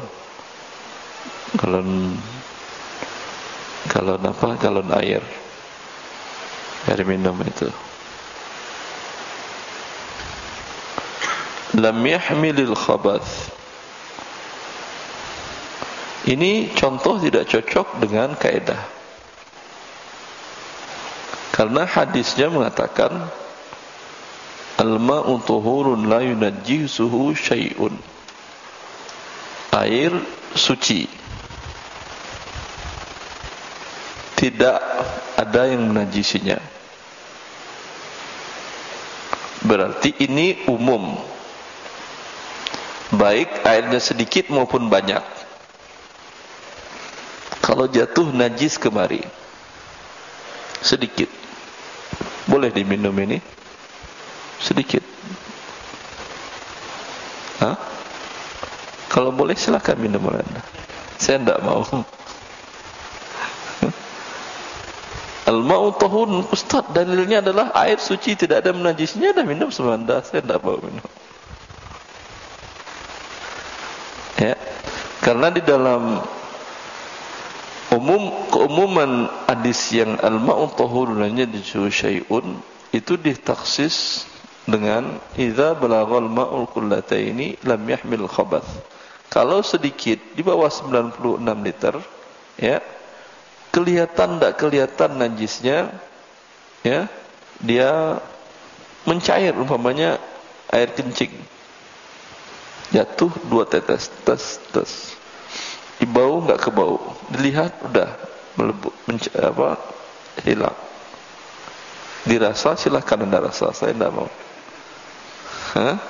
S2: Galon galon apa? Galon air. Air minum itu. Lam yahmilil khabath. Ini contoh tidak cocok dengan kaidah. Karena hadisnya mengatakan al-ma'u tuhurun la yunajjisuhu syai'un. Air suci, tidak ada yang menajisinya. Berarti ini umum, baik airnya sedikit maupun banyak. Kalau jatuh najis kemari sedikit, boleh diminum ini sedikit. Hah? Kalau boleh silakan minum Anda. Saya tidak mau. Al-ma'u tahun, Ustaz, dalilnya adalah air suci tidak ada menajisnya, dah minum sama Anda. Saya tidak mau minum. Ya, karena di dalam umum keumuman hadis yang al-ma'u tahurun hanya disuruh syai'un, itu ditaksis dengan idza balaghal ma'ul qullataini lam yahmil khabath. Kalau sedikit di bawah sembilan puluh enam liter, ya, kelihatan tak kelihatan najisnya, ya, dia mencair, umpamanya air kencing, jatuh dua tetes, tes, tes, di bau nggak ke bau, dilihat udah melebur, apa, hilang. Dirasa silahkan Anda rasa, saya tidak mau. Hah?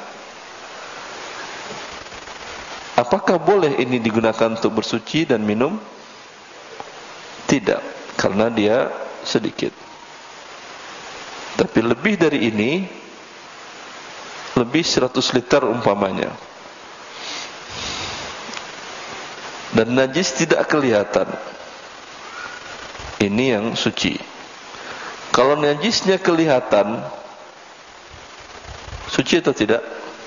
S2: Apakah boleh ini digunakan untuk bersuci dan minum? Tidak, karena dia sedikit. Tapi lebih dari ini, lebih seratus liter umpamanya, dan najis tidak kelihatan, ini yang suci. Kalau najisnya kelihatan, suci atau tidak?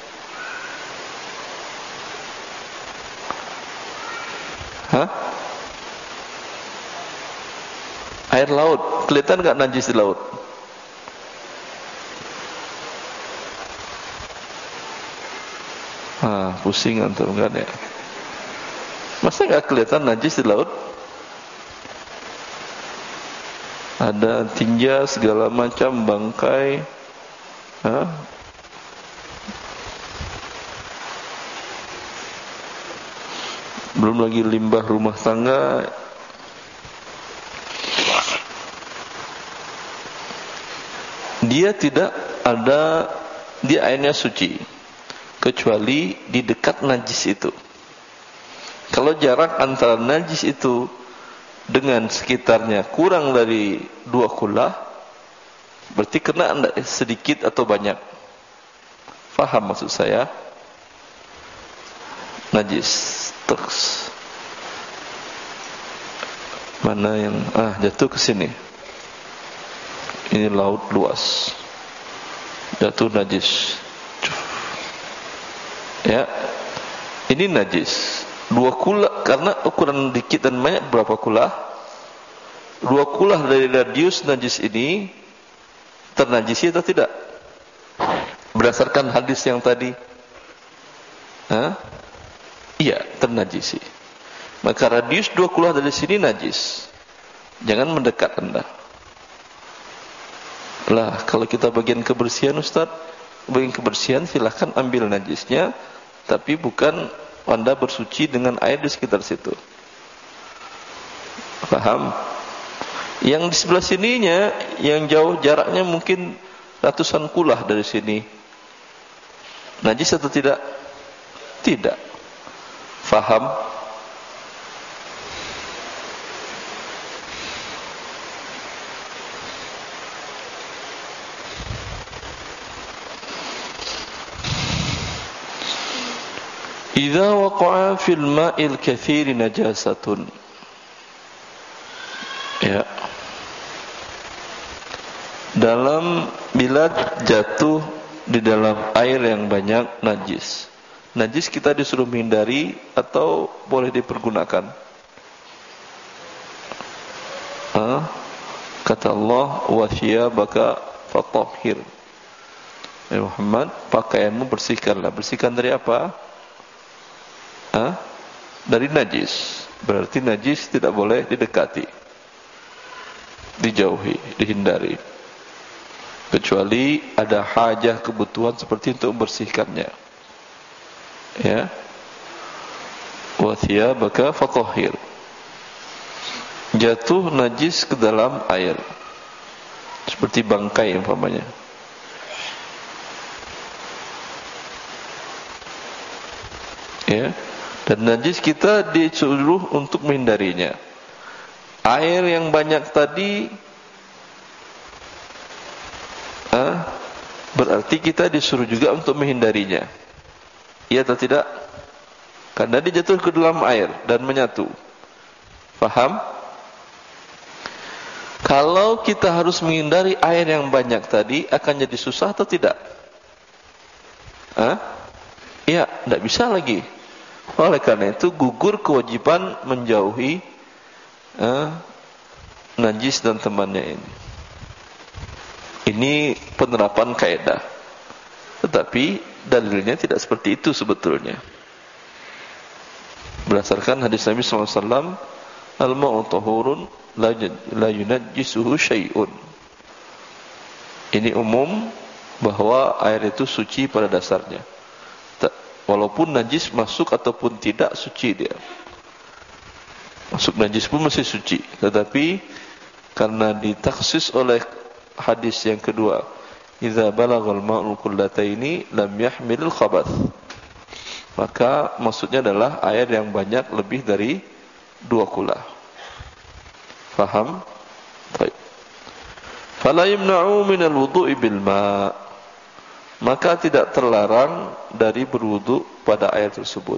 S2: Hah? Air laut, kelihatan enggak najis di laut? Ah, pusing antum kan ya? Masa enggak kelihatan najis di laut? Ada tinja segala macam, bangkai, hah? Belum lagi limbah rumah tangga. Dia tidak ada, dia airnya suci, kecuali di dekat najis itu. Kalau jarak antara najis itu dengan sekitarnya kurang dari dua kulah, berarti kena sedikit atau banyak. Faham maksud saya? Najis. Terus mana yang ah jatuh ke sini? Ini laut luas, jatuh najis. Ya, ini najis. Dua kulah, karena ukuran dikit dan banyak, berapa kulah? Dua kulah dari radius najis ini ternajisi atau tidak? Berdasarkan hadis yang tadi, Hah? Iya, ternajisi. Maka radius dua kulah dari sini najis. Jangan mendekat Anda. Lah, kalau kita bagian kebersihan Ustaz, bagian kebersihan silahkan ambil najisnya, tapi bukan Anda bersuci dengan air di sekitar situ. Paham? Yang di sebelah sininya, yang jauh jaraknya mungkin ratusan kulah dari sini, najis atau tidak? Tidak. Faham? Idza waqa'a fil ma'il katsiri najasatun. Ya. Dalam bila jatuh di dalam air yang banyak najis. Najis kita disuruh menghindari atau boleh dipergunakan? Ah, kata Allah, wa thiyabaka fatahhir. Ya Muhammad, pakaianmu bersihkanlah. Bersihkan dari apa? Ah, dari najis. Berarti najis tidak boleh didekati, dijauhi, dihindari. kecuali ada hajah kebutuhan seperti untuk membersihkannya. Ya. Wa thiyabaka fatahhir. Jatuh najis ke dalam air, seperti bangkai umpamanya. Ya. Dan najis kita disuruh untuk menghindarinya. Air yang banyak tadi, ah, berarti kita disuruh juga untuk menghindarinya. Iya atau tidak? Karena dia jatuh ke dalam air dan menyatu. Faham? Kalau kita harus menghindari air yang banyak tadi, akan jadi susah atau tidak? Ah? Iya, tidak bisa lagi. Oleh karena itu gugur kewajiban menjauhi eh, najis dan temannya ini. Ini penerapan kaidah. Tetapi dalilnya tidak seperti itu sebetulnya. Berdasarkan hadis Nabi sallallahu alaihi wasallam, al-ma'u tahurun la yunajjisuhu syai'un. Ini umum bahwa air itu suci pada dasarnya. Walaupun najis masuk ataupun tidak, suci dia. Masuk najis pun masih suci. Tetapi karena ditaksis oleh hadis yang kedua, idza balagal ma'ul qullataini lam yahmilul khabath, maka maksudnya adalah air yang banyak lebih dari dua kula. Faham? Baik. Fala yumna'u minal wudu'i bil ma', maka tidak terlarang dari berwudu pada air tersebut.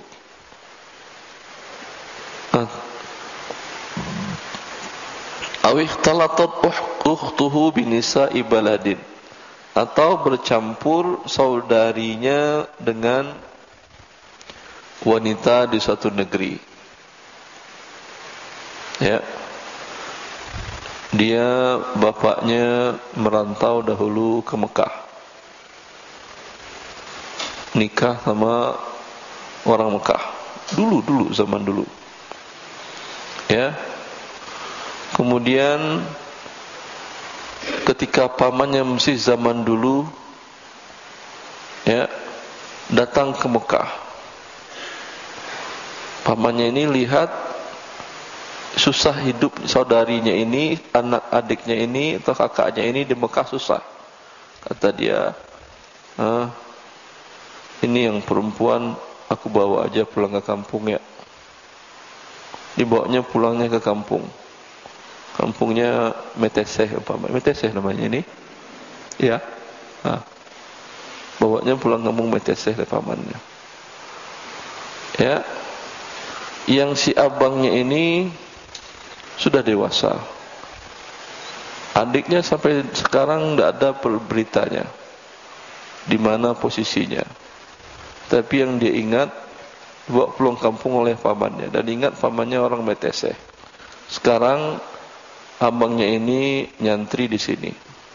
S2: Aw ikhtalatat ukhtuhu binisa'i baladin, atau bercampur saudarinya dengan wanita di suatu negeri. Ya. Dia bapaknya merantau dahulu ke Mekah, nikah sama orang Mekah dulu dulu zaman dulu, ya. Kemudian ketika pamannya masih zaman dulu, ya, datang ke Mekah, pamannya ini lihat susah hidup saudarinya ini, anak adiknya ini atau kakaknya ini di Mekah susah. Kata dia, ah, ini yang perempuan aku bawa aja pulang ke kampung ya. Dibawanya pulangnya ke kampung. Kampungnya Meteseh, apa Meteseh namanya ini? Ya. Nah. Bawanya pulang kampung Meteseh ke pamannya. Ya. Yang si abangnya ini sudah dewasa. Adiknya sampai sekarang tidak ada beritanya. Di mana posisinya? Tapi yang dia ingat, dibawa pulang kampung oleh pamannya, dan ingat pamannya orang Meteseh. Sekarang abangnya ini nyantri di sini,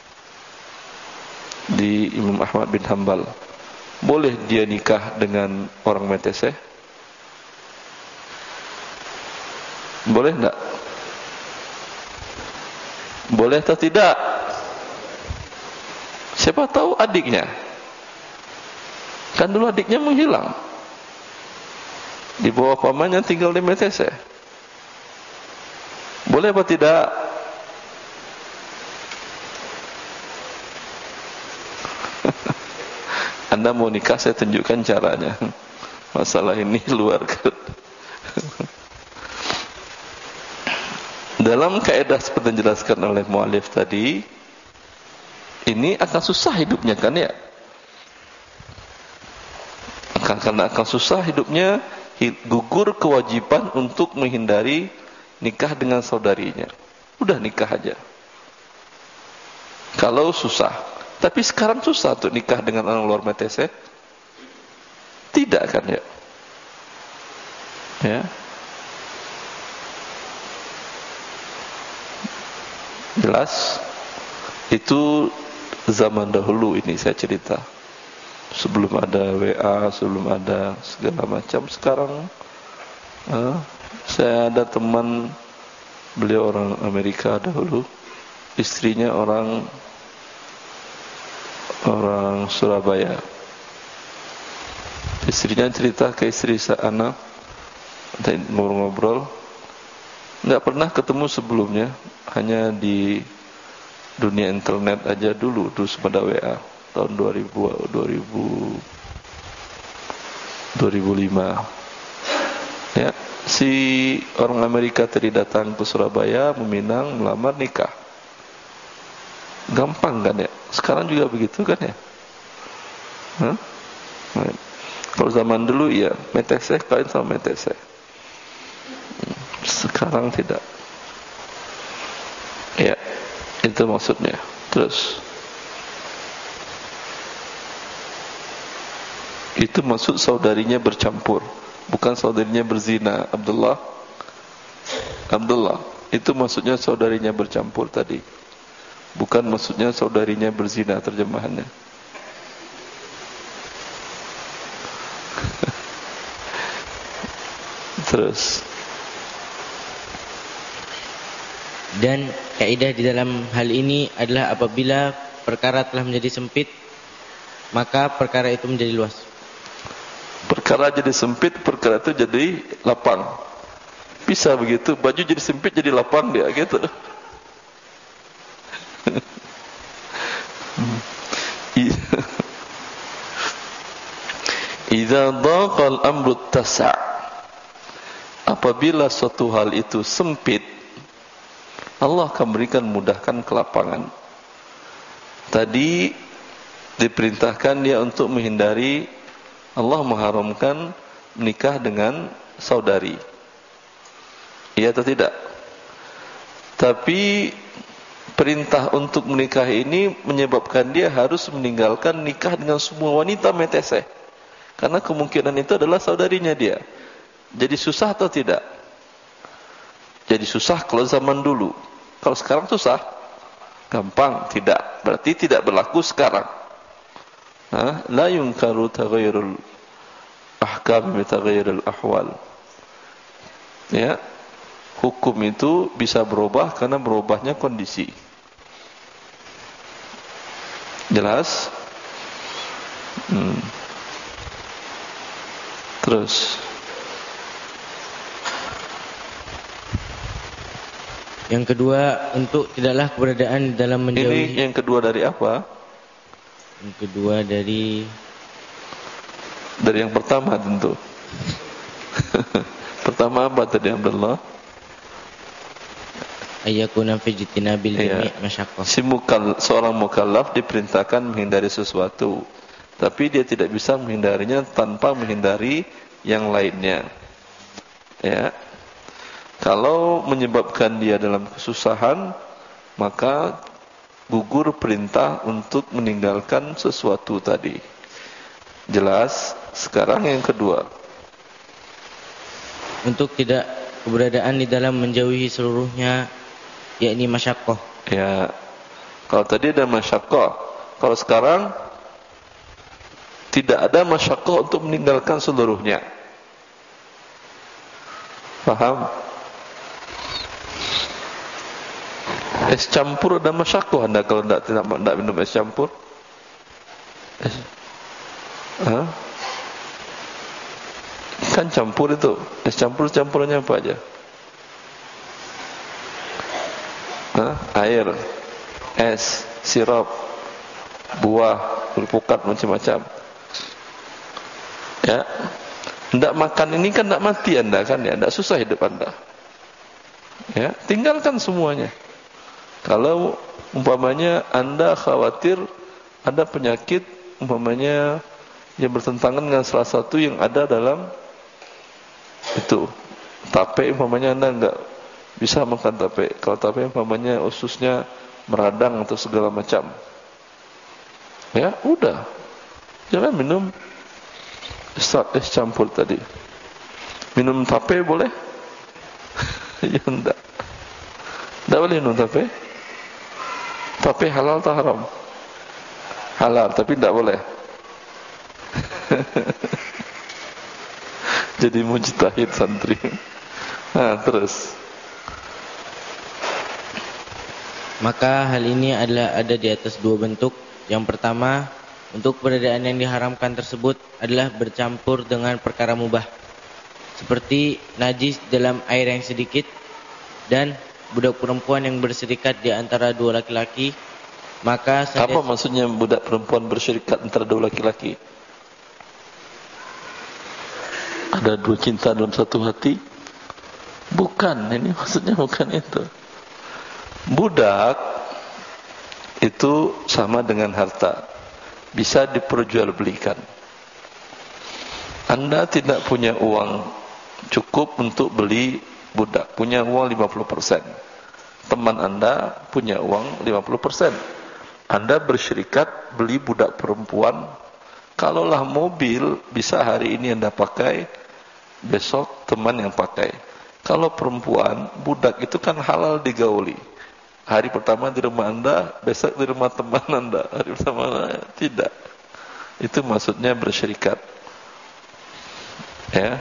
S2: di Imam Ahmad bin Hanbal. Boleh dia nikah dengan orang Meteseh? Boleh enggak? Boleh atau tidak? Siapa tahu adiknya. Kan dulu adiknya menghilang, di bawah pamannya tinggal di Meteseh. Boleh apa tidak? Anda mau nikah, saya tunjukkan caranya. Masalah ini luar kan. Dalam kaidah seperti yang dijelaskan oleh mu'alif tadi, ini akan susah hidupnya kan ya. Akan, karena akan susah hidupnya, gugur kewajiban untuk menghindari nikah dengan saudarinya. Udah nikah aja. Kalau susah. Tapi sekarang susah untuk nikah dengan orang luar Meteseh? Tidak kan ya? Ya. Jelas? Itu zaman dahulu ini saya cerita. Sebelum ada W A, sebelum ada segala macam. Sekarang eh, saya ada teman, beliau orang Amerika dahulu, istrinya orang orang Surabaya. Istrinya cerita ke istri anak, ngobrol-ngobrol, nggak pernah ketemu sebelumnya, hanya di dunia internet aja dulu, terus pada W A tahun dua ribu, dua ribu, dua ribu lima. Ya, si orang Amerika tadi datang ke Surabaya, meminang, melamar, nikah. Gampang kan ya? Sekarang juga begitu kan ya? Hah? Kalau zaman dulu ya, meteseh kawin sama meteseh. Sekarang tidak. Ya, itu maksudnya. Terus itu maksud saudarinya bercampur, bukan saudarinya berzina. Abdullah, Abdullah, itu maksudnya saudarinya bercampur tadi, bukan maksudnya saudarinya berzina terjemahannya. Terus
S3: dan kaidah di dalam hal ini adalah apabila perkara telah menjadi sempit, maka perkara itu menjadi luas.
S2: Perkara jadi sempit, perkara itu jadi lapang. Bisa begitu, baju jadi sempit jadi lapang dia gitu. Idza dhaqal amru tasa', apabila suatu hal itu sempit, Allah akan berikan mudahkan kelapangan. Tadi diperintahkan dia untuk menghindari, Allah mengharamkan menikah dengan saudari. Iya atau tidak? Tapi perintah untuk menikah ini menyebabkan dia harus meninggalkan nikah dengan semua wanita meteseh. Karena kemungkinan itu adalah saudarinya dia. Jadi susah atau tidak? Jadi susah kalau zaman dulu. Kalau sekarang susah? Gampang? Tidak. Berarti tidak berlaku sekarang. Ha? La yunkaru taghayyurul ahkam bi taghayyuril ahwal. Ya. Hukum itu bisa berubah karena berubahnya kondisi. Jelas? Hmm. Terus
S3: yang kedua, untuk tidaklah keberadaan dalam menjauhi.
S2: Ini yang kedua dari apa?
S3: Yang kedua dari
S2: dari yang pertama tentu. Pertama apa tadi Abdullah?
S3: Ayyakuna fi jitinabil jami' masyaqqah.
S2: Si mukal, seorang mukallaf diperintahkan menghindari sesuatu, tapi dia tidak bisa menghindarinya tanpa menghindari yang lainnya. Ya. Kalau menyebabkan dia dalam kesusahan, maka gugur perintah untuk meninggalkan sesuatu tadi. Jelas? Sekarang yang kedua.
S3: Untuk tidak keberadaan di dalam menjauhi seluruhnya, yakni masyaqqah.
S2: Ya. Kalau tadi ada masyaqqah, kalau sekarang tidak ada masyaqqah untuk meninggalkan seluruhnya. Paham? Es campur ada masyaqqah Anda kalau tidak tidak tidak minum es campur. Es, ha? Kan campur itu. Es campur campurannya apa aja? Ha? Air, es, sirup, buah, alpukat macam-macam. Ya. Tidak makan ini kan tidak mati Anda kan ya, tidak susah hidup Anda. Ya, tinggalkan semuanya. Kalau umpamanya Anda khawatir ada penyakit umpamanya yang bertentangan dengan salah satu yang ada dalam itu tape, umpamanya Anda enggak bisa makan tape. Kalau tape umpamanya ususnya meradang atau segala macam, ya udah, jangan minum es, es campur tadi. Minum tape boleh? Ya enggak, enggak boleh minum tape. Tape halal atau haram? Halal, tapi tidak boleh. Jadi mujtahid santri. Nah, terus.
S3: Maka hal ini adalah ada di atas dua bentuk, Yang pertama, untuk keberadaan yang diharamkan tersebut adalah bercampur dengan perkara mubah, seperti najis dalam air yang sedikit dan budak perempuan yang berserikat di antara dua laki-laki. Maka
S2: apa maksudnya budak perempuan berserikat antara dua laki-laki? Ada dua cinta dalam satu hati? Bukan, ini maksudnya bukan itu. Budak itu sama dengan harta, bisa diperjualbelikan. Anda tidak punya uang cukup untuk beli budak, punya uang lima puluh persen. Teman Anda punya uang lima puluh persen. Anda bersyirikat beli budak perempuan. Kalaulah mobil, bisa hari ini Anda pakai, besok teman yang pakai. Kalau perempuan, budak itu kan halal digauli. Hari pertama di rumah Anda, besok di rumah teman Anda. Hari pertama tidak. Itu maksudnya bersyirikat. Ya.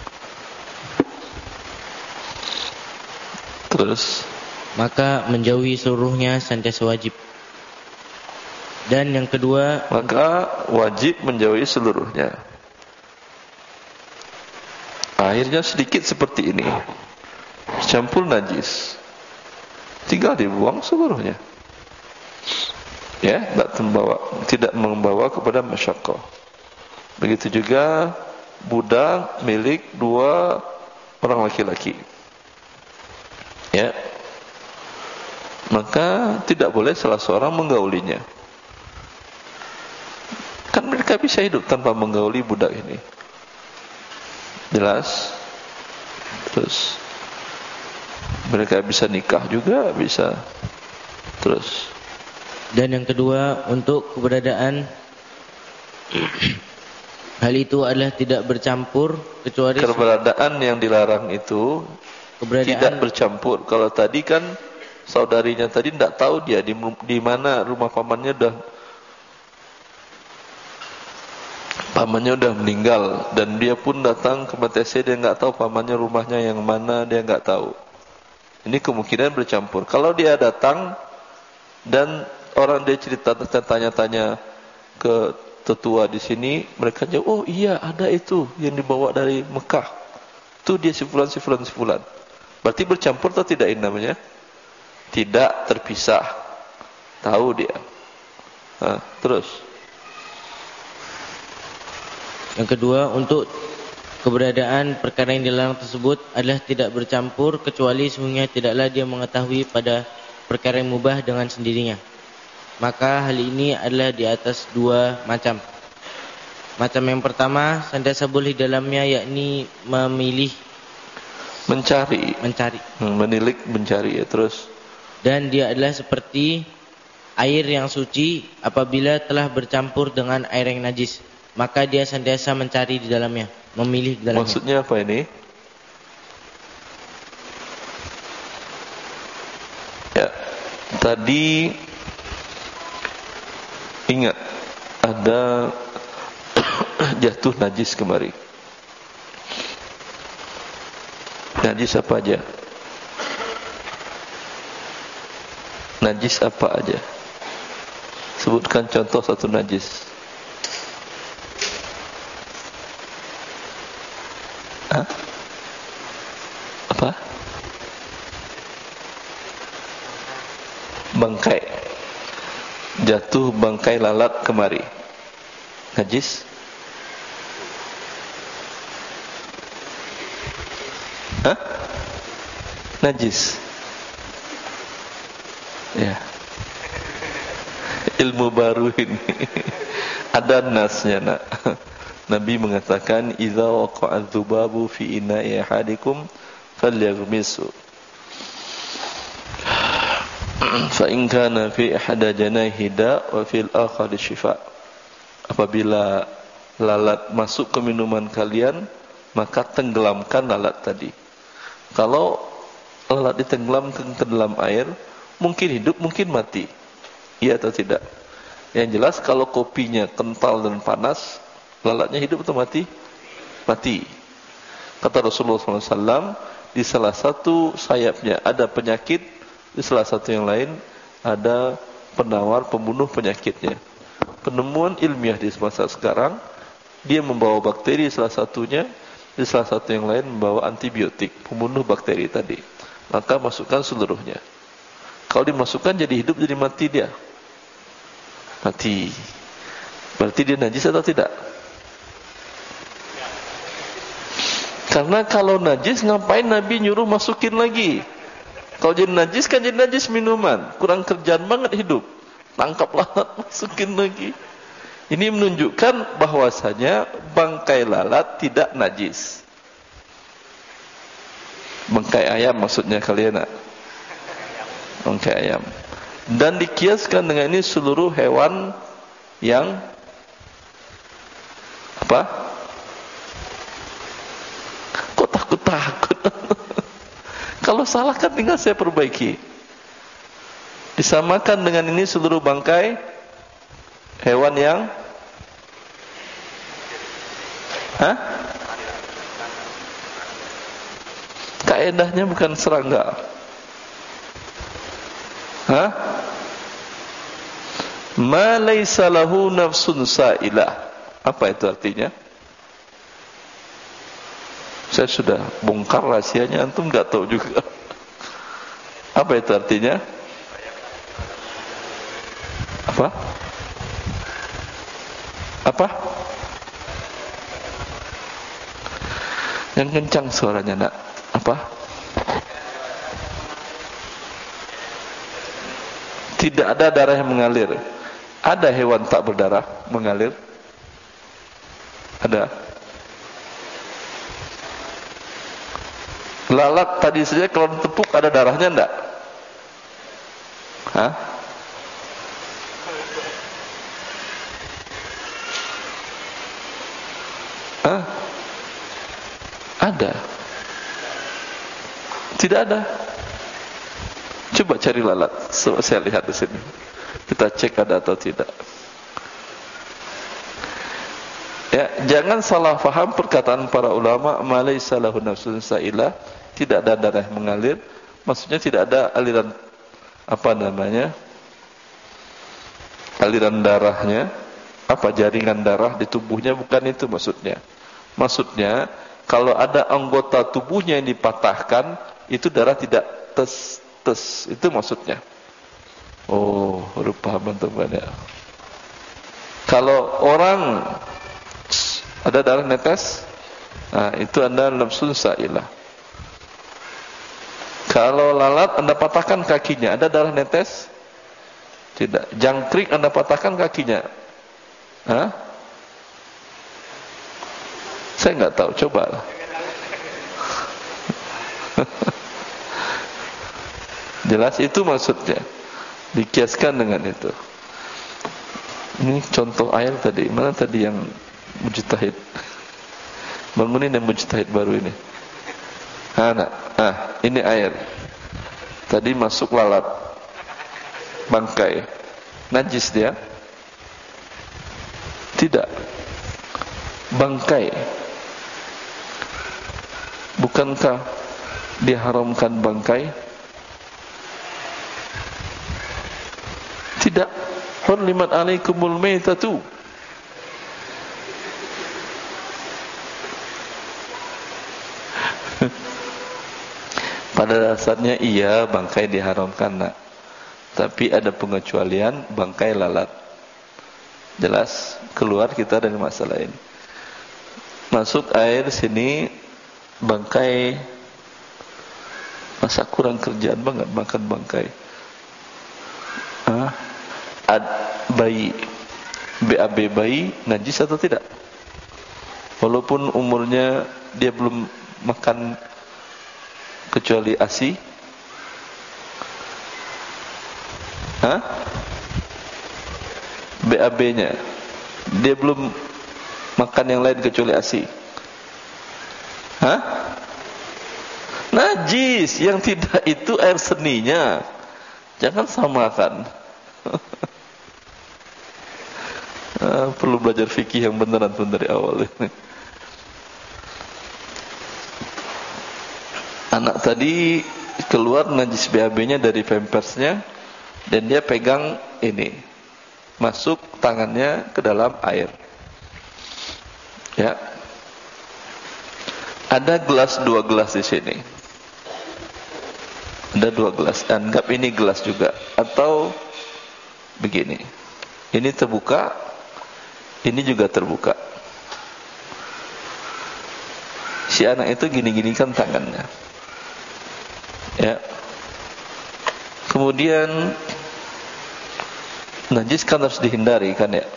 S2: Terus,
S3: maka menjauhi seluruhnya senantiasa wajib. Dan yang kedua,
S2: maka wajib menjauhi seluruhnya. Airnya sedikit seperti ini, campur najis, tinggal dibuang seluruhnya. Ya, tidak membawa, tidak membawa kepada masyaqqah. Begitu juga budak milik dua orang laki-laki. Ya, maka tidak boleh salah seorang menggaulinya. Kan mereka bisa hidup tanpa menggauli budak ini. Jelas? Terus mereka bisa nikah juga, bisa. Terus.
S3: Dan yang kedua, untuk keberadaan hal itu adalah tidak bercampur kecuali
S2: keberadaan yang dilarang itu tidak bercampur. Kalau tadi kan saudarinya tadi tidak tahu dia di, di mana rumah pamannya, dah pamannya udah meninggal dan dia pun datang ke M T C, dia nggak tahu pamannya rumahnya yang mana, dia nggak tahu. Ini kemungkinan bercampur. Kalau dia datang dan orang dia cerita, tanya-tanya ke tetua di sini, mereka jawab, oh iya ada itu yang dibawa dari Mekah, itu dia sifulan sifulan sifulan. Berarti bercampur atau tidak ini namanya? Tidak terpisah. Tahu dia. Nah, terus.
S3: Yang kedua, untuk keberadaan perkara yang dilarang tersebut adalah tidak bercampur kecuali sungguhnya tidaklah dia mengetahui pada perkara yang mubah dengan sendirinya. Maka hal ini adalah di atas dua macam. Macam yang pertama, senantiasa boleh dalamnya, yakni memilih,
S2: mencari,
S3: mencari,
S2: hmm, menilik, mencari ya, terus.
S3: Dan dia adalah seperti air yang suci apabila telah bercampur dengan air yang najis, maka dia senantiasa mencari di dalamnya, memilih di dalamnya.
S2: Maksudnya apa ini? Ya, tadi ingat ada jatuh najis kemari. Najis apa aja? Najis apa aja? Sebutkan contoh satu najis. Hah? Apa? Bangkai. Jatuh bangkai lalat kemari. Najis? Hah? Najis. Ya. Ilmu baru ini. Ada nasnya, nak. Nabi mengatakan, idza waqa'a dzubabu fi ina'i ahadikum falyaghmisu. Fa in kana fi ihda janahi da wa fil akhari shifa. Apabila lalat masuk ke minuman kalian, maka tenggelamkan lalat tadi. Kalau lalat ditenggelamkan ke dalam air, mungkin hidup, mungkin mati. Iya atau tidak? Yang jelas kalau kopinya kental dan panas, lalatnya hidup atau mati? Mati. Kata Rasulullah shallallahu alaihi wasallam, di salah satu sayapnya ada penyakit, di salah satu yang lain ada penawar pembunuh penyakitnya. penemuan ilmiah di masa sekarang, dia membawa bakteri salah satunya, di salah satu yang lain membawa antibiotik pembunuh bakteri tadi. Maka masukkan seluruhnya. Kalau dimasukkan jadi hidup, jadi mati dia. Mati. Berarti dia najis atau tidak? Karena kalau najis, ngapain Nabi nyuruh masukin lagi? Kalau jadi najis kan jadi najis minuman. Kurang kerjaan banget hidup. Tangkap lalat, masukin lagi. Ini menunjukkan bahwasanya bangkai lalat tidak najis. Bangkai ayam maksudnya kalian nak? Bangkai ayam. Dan dikiaskan dengan ini seluruh hewan yang apa? Kok takut-takut? Kalau salah kan tinggal saya perbaiki. Disamakan dengan ini seluruh bangkai hewan yang Hah? Kaedahnya bukan serangga. Hah? Ma laysa lahu nafsun sa'ilah. Apa itu artinya? Saya sudah bongkar rahasianya, antum enggak tahu juga. Apa itu artinya? Apa? Apa? Yang kencang suaranya nak. Apa? Tidak ada darah yang mengalir. Ada hewan tak berdarah mengalir? Ada. Lalat tadi saja kalau ditepuk ada darahnya enggak? Hah? Hah? Ada? Tidak ada. Coba cari lalat. So, saya lihat di sini. Kita cek ada atau tidak. Ya, jangan salah faham perkataan para ulama, malaysa lahu nafsun sa'ilah, tidak ada darah yang mengalir. Maksudnya tidak ada aliran apa namanya? Aliran darahnya, apa jaringan darah di tubuhnya, bukan itu maksudnya. Maksudnya kalau ada anggota tubuhnya yang dipatahkan, itu darah tidak tes tes, itu maksudnya. Oh, baru paham teman-teman ya. Kalau orang ada darah netes, nah itu anda nafsun sa'ilah. Kalau lalat anda patahkan kakinya, ada darah netes? Tidak. Jangkrik anda patahkan kakinya, hah? Saya nggak tahu, coba. Jelas itu maksudnya. Dikiaskan dengan itu. Ini contoh air tadi. Mana tadi yang mujtahid? Bangunin yang mujtahid baru ini. Ah, nah, ah, ini air. Tadi masuk lalat, bangkai, najis dia? Tidak. Bangkai. Bukankah diharamkan bangkai? Tidak. Hurrimat alaikumul maitatu. Pada dasarnya iya, bangkai diharamkan nak. Tapi ada pengecualian bangkai lalat. Jelas, keluar kita dari masalah ini. Masuk air sini, bangkai. Masa kurang kerjaan banget makan bangkai. Hah? Ad bayi, B A B bayi najis atau tidak? Walaupun umurnya dia belum makan kecuali ASI. Hah? B A B-nya dia belum makan yang lain kecuali ASI. Hah? Najis. Yang tidak itu air seninya. Jangan samakan. ah, perlu belajar fikih yang beneran pun dari awal ini. Anak tadi keluar najis B A B-nya dari pampersnya dan dia pegang ini masuk tangannya ke dalam air. Ya. Ada gelas, dua gelas di sini. Ada dua gelas. Anggap ini gelas juga. Atau begini. Ini terbuka, ini juga terbuka. Si anak itu gini-ginikan tangannya. Ya. Kemudian najis kan harus dihindari kan ya.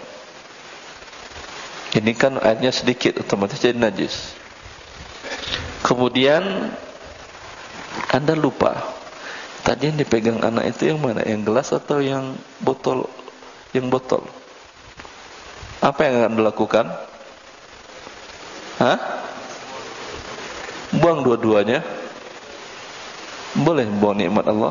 S2: Ini kan airnya sedikit, otomatis jadi najis. Kemudian Anda lupa, tadi yang dipegang anak itu yang mana? Yang gelas atau yang botol? Yang botol. Apa yang akan dilakukan? Hah? Buang dua-duanya? Boleh buang nikmat Allah?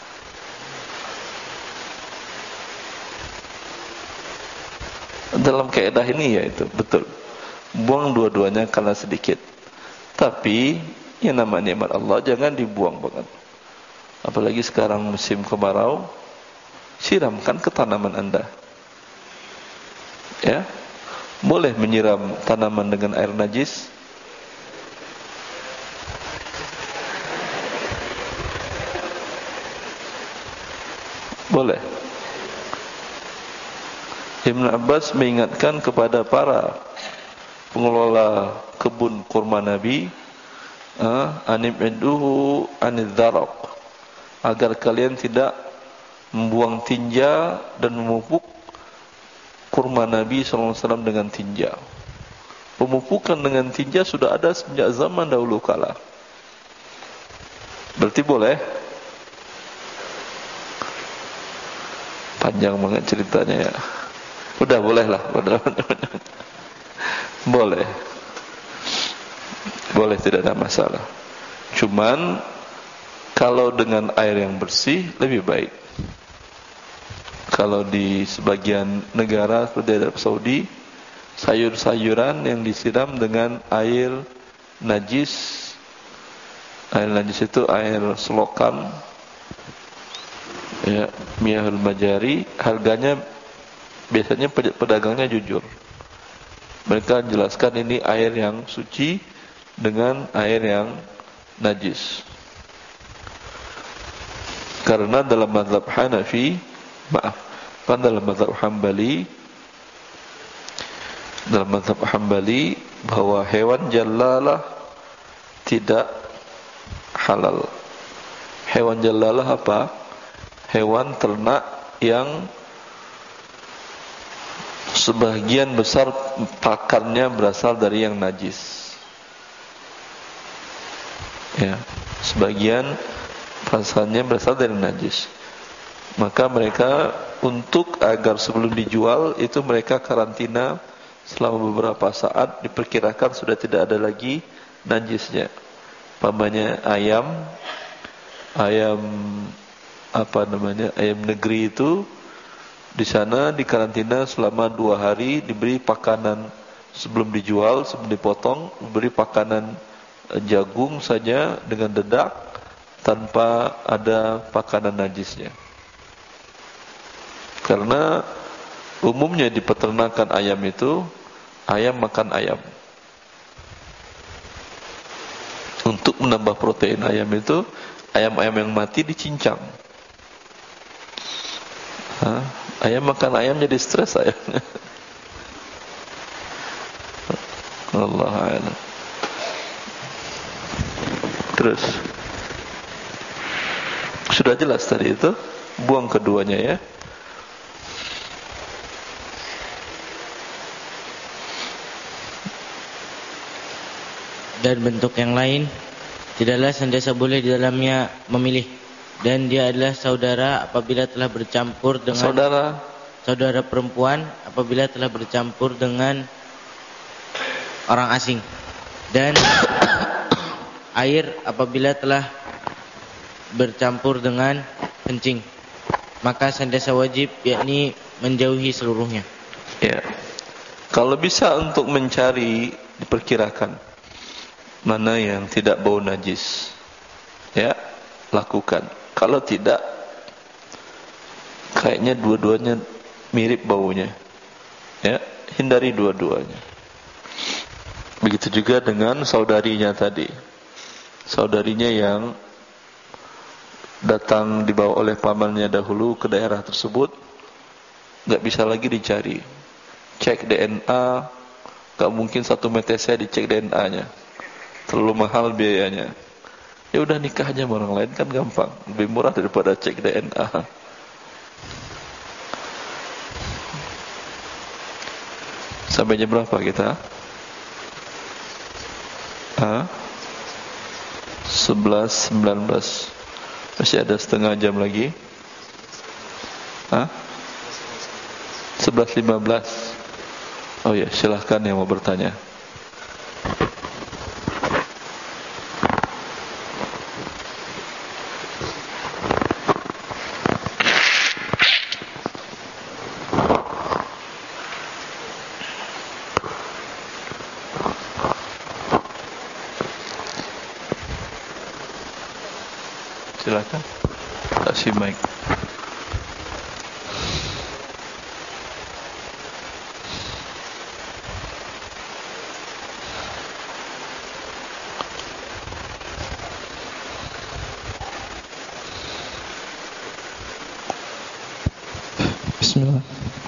S2: Dalam kaidah ini ya itu betul. Buang dua-duanya karena sedikit. Tapi yang namanya nikmat Allah jangan dibuang banget. Apalagi sekarang musim kemarau, siramkan ke tanaman Anda. Ya. Boleh menyiram tanaman dengan air najis? Boleh. Ibn Abbas mengingatkan kepada para pengelola kebun kurma Nabi, anib'duhu anidh-dharaq, agar kalian tidak membuang tinja dan memupuk kurma Nabi sallallahu alaihi wasallam dengan tinja. Pemupukan dengan tinja sudah ada sejak zaman dahulu kala. Berarti boleh? Panjang banget ceritanya ya. Udah boleh lah. Boleh. Boleh, tidak ada masalah. Cuman kalau dengan air yang bersih lebih baik. Kalau di sebagian negara seperti Arab Saudi, sayur-sayuran yang disiram dengan air najis. Air najis itu air selokan, ya, miyahul majari. Harganya biasanya pedagangnya jujur. Mereka jelaskan ini air yang suci dengan air yang najis. Karena dalam mazhab Hanafi, maaf, kan dalam mazhab Hambali, dalam mazhab Hambali bahwa hewan jallalah tidak halal. Hewan jallalah apa? Hewan ternak yang sebagian besar pakannya berasal dari yang najis. Ya, sebagian pakannya berasal dari najis. Maka mereka untuk agar sebelum dijual itu mereka karantina selama beberapa saat, diperkirakan sudah tidak ada lagi najisnya. Pamannya ayam, ayam apa namanya, ayam negeri itu di sana dikarantina selama dua hari, diberi pakanan sebelum dijual, sebelum dipotong, diberi pakanan jagung saja dengan dedak tanpa ada pakanan najisnya. Karena umumnya di peternakan ayam itu, ayam makan ayam. Untuk menambah protein ayam itu, ayam-ayam yang mati dicincang. Hah? Ayam makan ayam jadi stres ayamnya. Allah a'lam. Terus sudah jelas tadi itu, buang keduanya ya.
S3: Dan bentuk yang lain tidaklah senantiasa boleh di dalamnya memilih, dan dia adalah saudara apabila telah bercampur dengan
S2: saudara
S3: saudara perempuan apabila telah bercampur dengan orang asing, dan air apabila telah bercampur dengan kencing, maka senantiasa wajib yakni menjauhi seluruhnya.
S2: Ya. Kalau bisa untuk mencari, diperkirakan mana yang tidak bau najis, ya, lakukan. Kalau tidak, kayaknya dua-duanya mirip baunya. Ya, hindari dua-duanya. Begitu juga dengan saudarinya tadi. Saudarinya yang datang dibawa oleh pamannya dahulu ke daerah tersebut, nggak bisa lagi dicari. Cek D N A, nggak mungkin satu metesnya dicek D N A-nya, terlalu mahal biayanya. Ya udah nikah aja sama orang lain kan gampang, lebih murah daripada cek D N A. Sampai jam berapa kita? Hah? sebelas sembilan belas. Masih ada setengah jam lagi. Hah? sebelas lima belas. Oh ya, silahkan yang mau bertanya. Silakan. Kasih mic.
S4: Bismillah.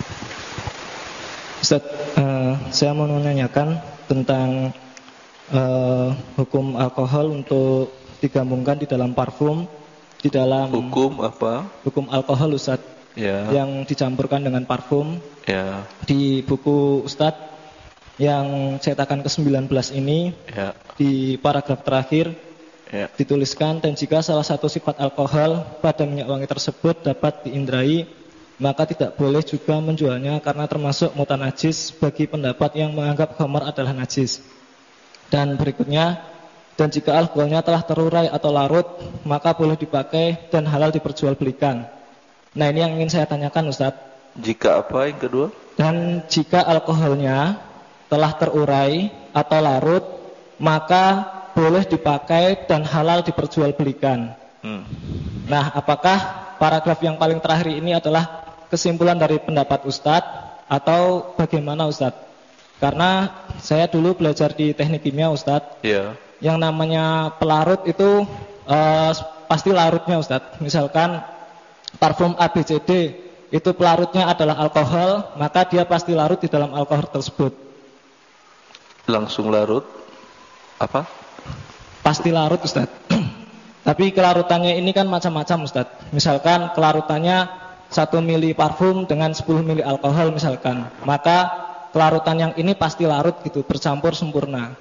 S4: Ustaz, uh, saya mau menanyakan tentang uh, hukum alkohol untuk digabungkan di dalam parfum, di dalam
S2: hukum apa?
S4: Hukum alkohol, Ustaz.
S2: Ya.
S4: Yang dicampurkan dengan parfum.
S2: Ya.
S4: Di buku Ustaz yang cetakan ke sembilan belas ini,
S2: ya.
S4: Di paragraf terakhir, ya, dituliskan, dan jika salah satu sifat alkohol pada minyak wangi tersebut dapat diindrai, maka tidak boleh juga menjualnya karena termasuk mutanajis bagi pendapat yang menganggap khamar adalah najis. Dan berikutnya, dan jika alkoholnya telah terurai atau larut, maka boleh dipakai dan halal diperjualbelikan. Nah, ini yang ingin saya tanyakan, Ustaz.
S2: Jika apa yang kedua?
S4: Dan jika alkoholnya telah terurai atau larut, maka boleh dipakai dan halal diperjualbelikan. Hmm. Nah, apakah paragraf yang paling terakhir ini adalah kesimpulan dari pendapat Ustadz atau bagaimana, Ustadz? Karena saya dulu belajar di teknik kimia, Ustadz.
S2: Iya.
S4: Yang namanya pelarut itu uh, pasti larutnya, Ustadz. Misalkan parfum A B C D itu pelarutnya adalah alkohol, maka dia pasti larut di dalam alkohol tersebut.
S2: Langsung larut? Apa?
S4: Pasti larut, Ustadz. Tapi kelarutannya ini kan macam-macam, Ustadz. Misalkan kelarutannya satu mili parfum dengan sepuluh mili alkohol misalkan, maka kelarutan yang ini pasti larut gitu, bercampur sempurna.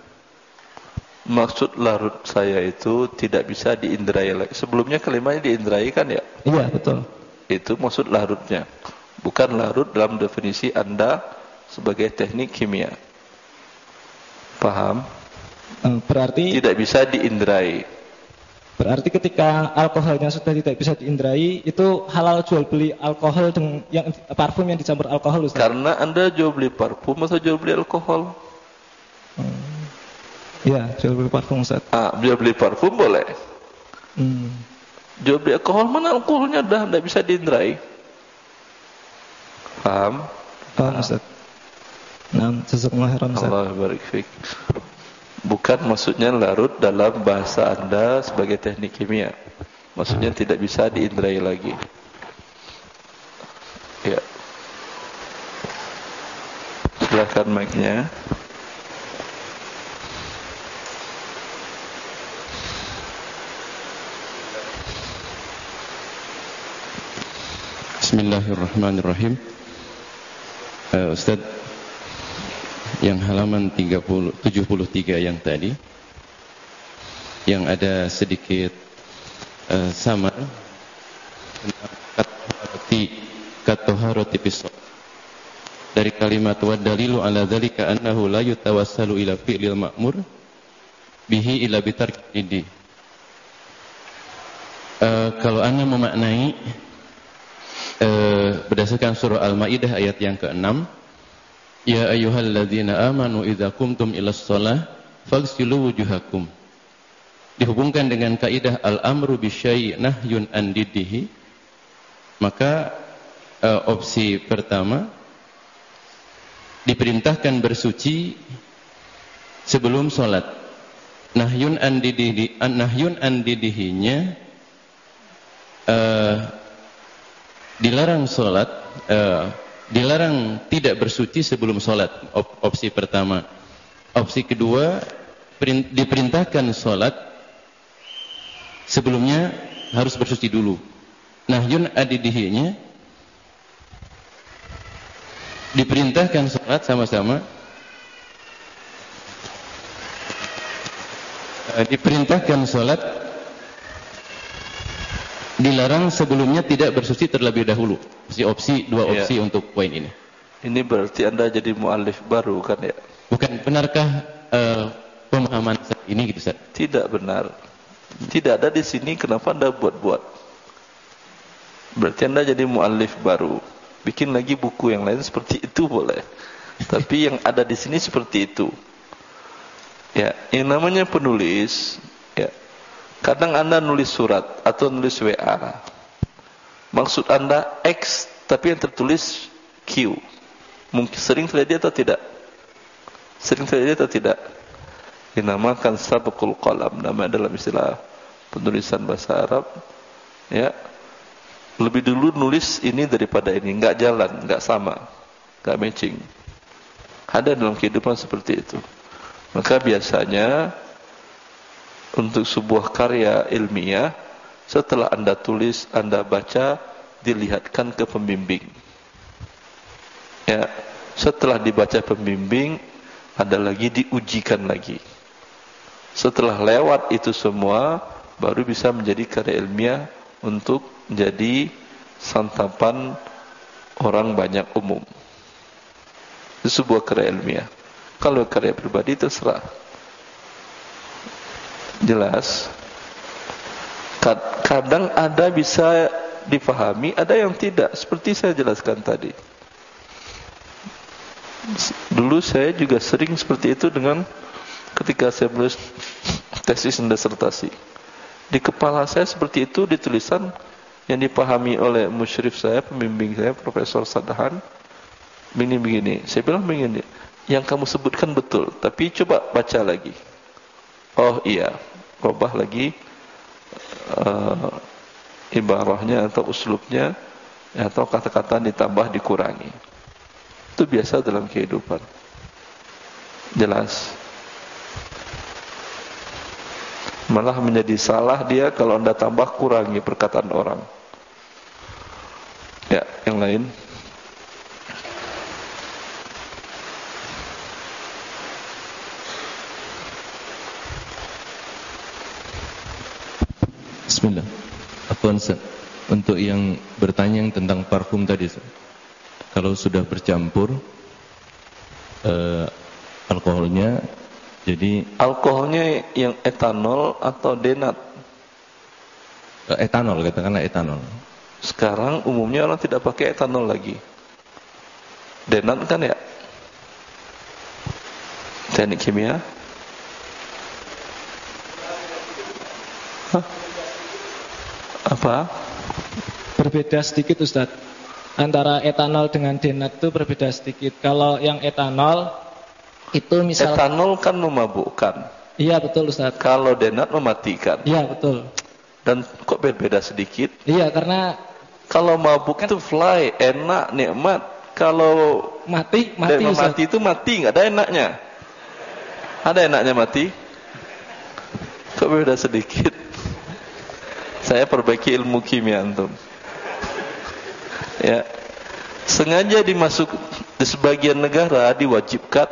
S2: Maksud larut saya itu tidak bisa diindrai lagi. Sebelumnya kalimatnya diindrai kan ya?
S4: Iya, betul.
S2: Itu maksud larutnya. Bukan larut dalam definisi Anda sebagai teknik kimia. Paham?
S4: Berarti
S2: tidak bisa diindrai.
S4: Berarti ketika alkoholnya sudah tidak bisa diindrai, itu halal jual beli alkohol dengan yang parfum yang dicampur alkohol, Ustaz?
S2: Karena Anda jual beli parfum atau jual beli alkohol?
S4: Hmm. Ya, jual beli parfum, Ustaz.
S2: Ah, jual beli parfum boleh.
S4: Hmm.
S2: Jual beli alkohol, mana alkoholnya dah tidak bisa diindrai. Paham?
S4: Paham, Ustaz. Nah, jazakumullah khairan, Ustaz.
S2: Allah barik fiik. Bukan maksudnya larut dalam bahasa Anda sebagai teknik kimia. Maksudnya tidak bisa diindrai lagi. Ya. Silakan mic-nya.
S5: Bismillahirrahmanirrahim. uh, Ustaz, yang halaman tiga puluh, tujuh puluh tiga yang tadi, yang ada sedikit uh, sama tentang katoharoti katoharoti pisau dari kalimat wa dalilu ala dzalika annahu la yutawassalu ila fi'lil ma'mur bihi ila bitarkidi. Uh, kalau Anda memaknai uh, berdasarkan surah Al-Maidah ayat yang keenam, ya ayyuhalladzina amanu idza qumtum ilas shalah faghsilu wujuhakum, dihubungkan dengan kaidah al-amru bisyai' nahyun an diddihi, maka uh, opsi pertama, diperintahkan bersuci sebelum sholat. Nahyun andidihi, nahyun andidihinya uh, dilarang sholat, uh, dilarang tidak bersuci sebelum sholat. Op, opsi pertama. Opsi kedua, perin, diperintahkan sholat sebelumnya harus bersuci dulu. Nahyun andidihinya diperintahkan sholat sama-sama. Diperintahkan sholat, dilarang sebelumnya tidak bersuci terlebih dahulu. Opsi, opsi dua opsi ya. Untuk poin ini.
S2: Ini berarti Anda jadi mu'alif baru kan ya?
S5: Bukan, benarkah uh, pemahaman ini gitu Ustaz?
S2: Tidak benar. Tidak ada di sini, kenapa Anda buat-buat? Berarti Anda jadi mu'alif baru. Bikin lagi buku yang lain seperti itu boleh. Tapi yang ada di sini seperti itu. Ya, yang namanya penulis, ya. Kadang Anda nulis surat atau nulis W A. Maksud Anda X, tapi yang tertulis Q. Mungkin sering terjadi atau tidak? Sering terjadi atau tidak? Dinamakan sabqul qalam, nama dalam istilah penulisan bahasa Arab. Ya. Lebih dulu nulis ini daripada ini, enggak jalan, enggak sama, enggak matching. Ada dalam kehidupan seperti itu. Maka biasanya untuk sebuah karya ilmiah, setelah Anda tulis, Anda baca, dilihatkan ke pembimbing. Ya, setelah dibaca pembimbing, ada lagi diujikan lagi. Setelah lewat itu semua, baru bisa menjadi karya ilmiah untuk menjadi santapan orang banyak umum. Itu sebuah karya ilmiah. Kalau karya pribadi terserah. Jelas. Kadang ada bisa difahami, ada yang tidak. Seperti saya jelaskan tadi. Dulu saya juga sering seperti itu dengan ketika saya menulis tesis dan disertasi. Di kepala saya seperti itu di tulisan yang dipahami oleh musyrif saya, pembimbing saya, Profesor Sadahan. Begini-begini. Saya bilang begini. Yang kamu sebutkan betul, tapi coba baca lagi. Oh iya, ubah lagi uh, ibarahnya atau uslubnya, atau kata-kata ditambah dikurangi. Itu biasa dalam kehidupan. Jelas. Malah menjadi salah dia kalau Anda tambah kurangi perkataan orang. Ya, yang lain.
S5: Bismillah. Afwan Ustaz, untuk yang bertanya tentang parfum tadi, Ustaz, kalau sudah bercampur eh, alkoholnya, jadi
S2: alkoholnya yang etanol atau denat?
S5: Eh, etanol, katakanlah etanol.
S2: Sekarang umumnya orang tidak pakai etanol lagi. Denat kan ya? Teknik kimia? Hah? Apa?
S4: Berbeda sedikit Ustaz. Antara etanol dengan denat itu berbeda sedikit. Kalau yang etanol itu misal
S2: etanol kan memabukkan.
S4: Iya betul Ustaz.
S2: Kalau denat mematikan.
S4: Iya betul.
S2: Dan kok berbeda sedikit?
S4: Iya karena
S2: kalau mabuk kan, itu fly, enak, nikmat. Kalau
S4: mati, mati Ustaz.
S2: Mati itu mati, nggak ada enaknya. Ada enaknya mati? Kok beda sedikit? Saya perbaiki ilmu kimia antum. Ya, sengaja dimasuk di sebagian negara diwajibkan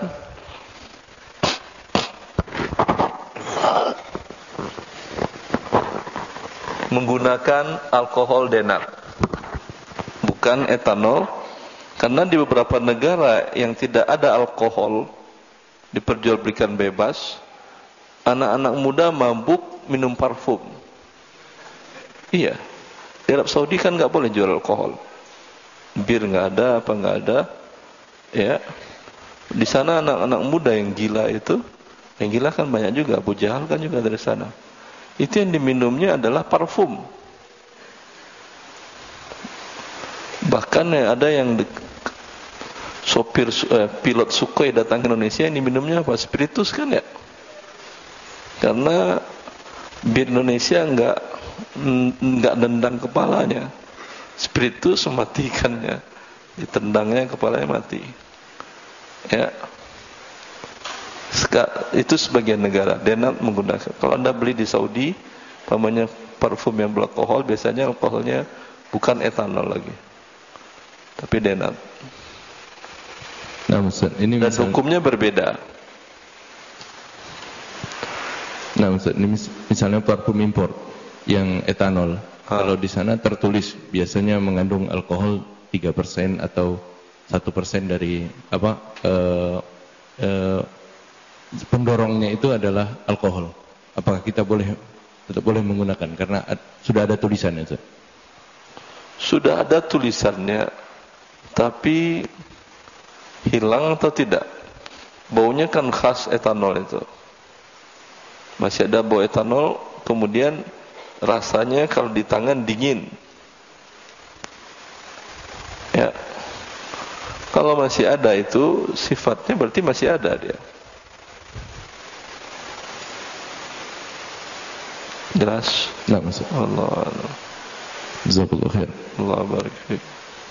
S2: menggunakan alkohol denat, bukan etanol, karena di beberapa negara yang tidak ada alkohol diperjualbelikan bebas, anak-anak muda mabuk minum parfum. Iya, di Arab Saudi kan nggak boleh jual alkohol, bir nggak ada, apa nggak ada, ya. Di sana anak-anak muda yang gila itu, yang gila kan banyak juga, Abu Jahal kan juga dari sana. Itu yang diminumnya adalah parfum. Bahkan ya, ada yang de- sopir eh, pilot Sukhoi datang ke Indonesia, ini minumnya apa? Spiritus kan ya? Karena bir Indonesia enggak enggak dendang kepalanya. Spiritus mematikannya. Ditendangnya kepalanya mati. Ya. Seka, itu sebagian negara Denat menggunakan. Kalau Anda beli di Saudi, namanya parfum yang beralkohol, biasanya alkoholnya bukan etanol lagi, tapi Denat.
S5: Nah, Ustaz, ini
S2: dan
S5: misal,
S2: hukumnya berbeda.
S5: Nah, Ustaz, ini mis, misalnya parfum impor yang etanol,
S2: ha.
S5: kalau di sana tertulis biasanya mengandung alkohol tiga persen atau satu persen dari apa eh, eh, pendorongnya itu adalah alkohol. Apakah kita boleh tetap boleh menggunakan karena ad, sudah ada tulisannya, Ustaz?
S2: Sudah ada tulisannya, tapi hilang atau tidak? Baunya kan khas etanol itu. Masih ada bau etanol, kemudian rasanya kalau di tangan dingin. Ya. Kalau masih ada itu, sifatnya berarti masih ada dia. Jelas?
S5: Nah, Ustaz.
S2: Allah Allah.
S5: Jazakallahu khair.
S2: Allah barik fiik.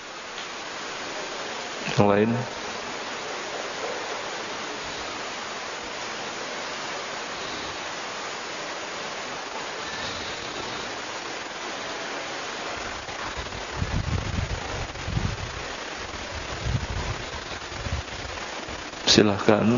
S2: Yang lain? Silahkan.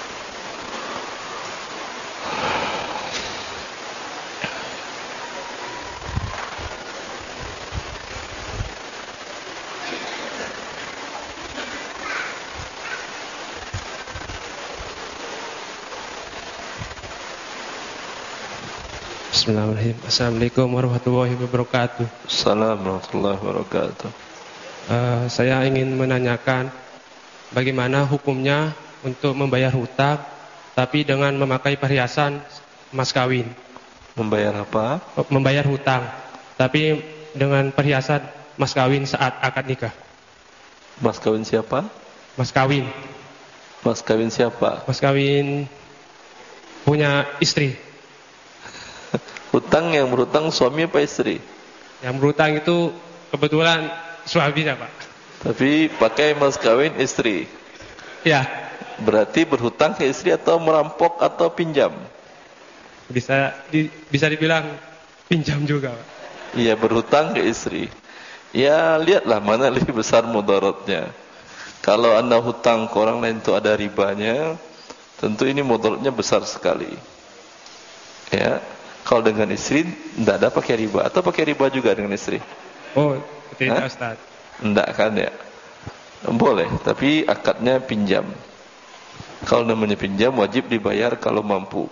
S6: Bismillahirrahmanirrahim. Assalamualaikum warahmatullahi wabarakatuh.
S2: Assalamualaikum warahmatullahi wabarakatuh.
S6: Uh, saya ingin menanyakan bagaimana hukumnya untuk membayar hutang tapi dengan memakai perhiasan mas kawin.
S2: Membayar apa?
S6: Membayar hutang tapi dengan perhiasan mas kawin saat akad nikah.
S2: Mas kawin siapa?
S6: Mas kawin.
S2: Mas kawin siapa?
S6: Mas kawin punya istri.
S2: Hutang yang berhutang suami apa istri?
S6: Yang berhutang itu kebetulan suaminya, Pak.
S2: Tapi pakai mas kawin istri.
S6: Ya.
S2: Berarti berhutang ke istri atau merampok atau pinjam?
S6: Bisa di, bisa dibilang pinjam juga, Pak.
S2: Iya, berhutang ke istri. Ya, lihatlah mana lebih besar mudaratnya. Kalau Anda hutang ke orang lain itu ada ribanya, tentu ini mudaratnya besar sekali. Ya. Kalau dengan istri tidak ada pakai riba atau pakai riba juga dengan istri?
S6: Oh, tidak, Ustaz.
S2: Tidak kan ya? Boleh, tapi akadnya pinjam. Kalau namanya pinjam wajib dibayar kalau mampu.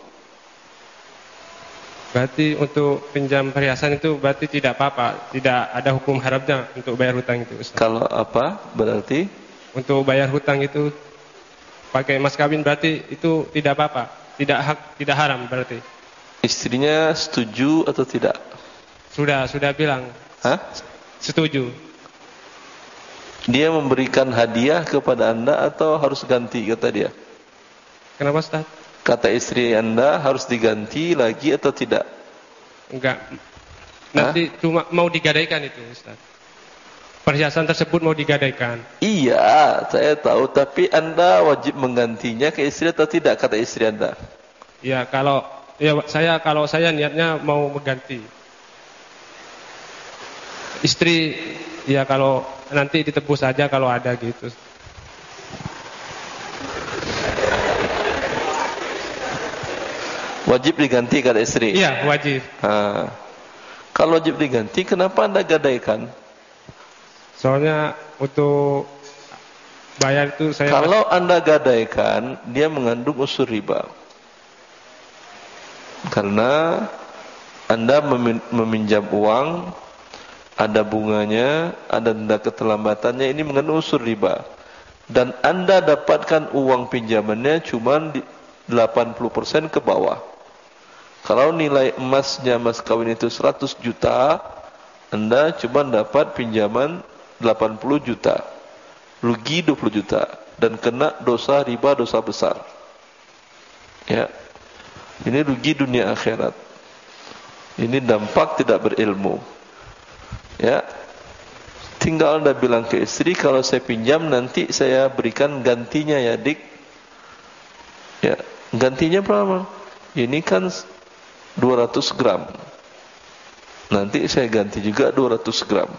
S6: Berarti untuk pinjam perhiasan itu berarti tidak apa-apa, tidak ada hukum haramnya untuk bayar hutang itu, Ustaz.
S2: Kalau apa? Berarti
S6: untuk bayar hutang itu pakai mas kawin berarti itu tidak apa-apa, tidak hak, tidak haram berarti.
S2: Istrinya setuju atau tidak?
S6: Sudah, sudah bilang.
S2: Hah?
S6: Setuju.
S2: Dia memberikan hadiah kepada Anda atau harus ganti kata dia?
S6: Kenapa, Ustaz?
S2: Kata istri Anda harus diganti lagi atau tidak?
S6: Enggak. Nanti Hah? cuma mau digadaikan itu, Ustaz. Perhiasan tersebut mau digadaikan.
S2: Iya, saya tahu, tapi Anda wajib menggantinya ke istri atau tidak kata istri Anda?
S6: Ya, kalau Ya saya kalau saya niatnya mau mengganti. Istri ya kalau nanti ditebus saja kalau ada gitu.
S2: Wajib diganti kata istri?
S6: Iya, wajib.
S2: Ha. Kalau wajib diganti, kenapa Anda gadaikan?
S6: Soalnya untuk bayar itu saya
S2: Kalau Anda gadaikan, dia mengandung unsur riba. Karena Anda meminjam uang, ada bunganya, ada denda keterlambatannya, ini mengandung unsur riba. Dan Anda dapatkan uang pinjamannya cuma delapan puluh persen ke bawah. Kalau nilai emasnya mas kawin itu seratus juta, Anda cuma dapat pinjaman delapan puluh juta, rugi dua puluh juta, dan kena dosa riba, dosa besar. Ya, ini rugi dunia akhirat. Ini dampak tidak berilmu. Ya, tinggal Anda bilang ke istri, kalau saya pinjam nanti saya berikan gantinya ya dik. Ya, gantinya berapa? Ini kan dua ratus gram. Nanti saya ganti juga dua ratus gram.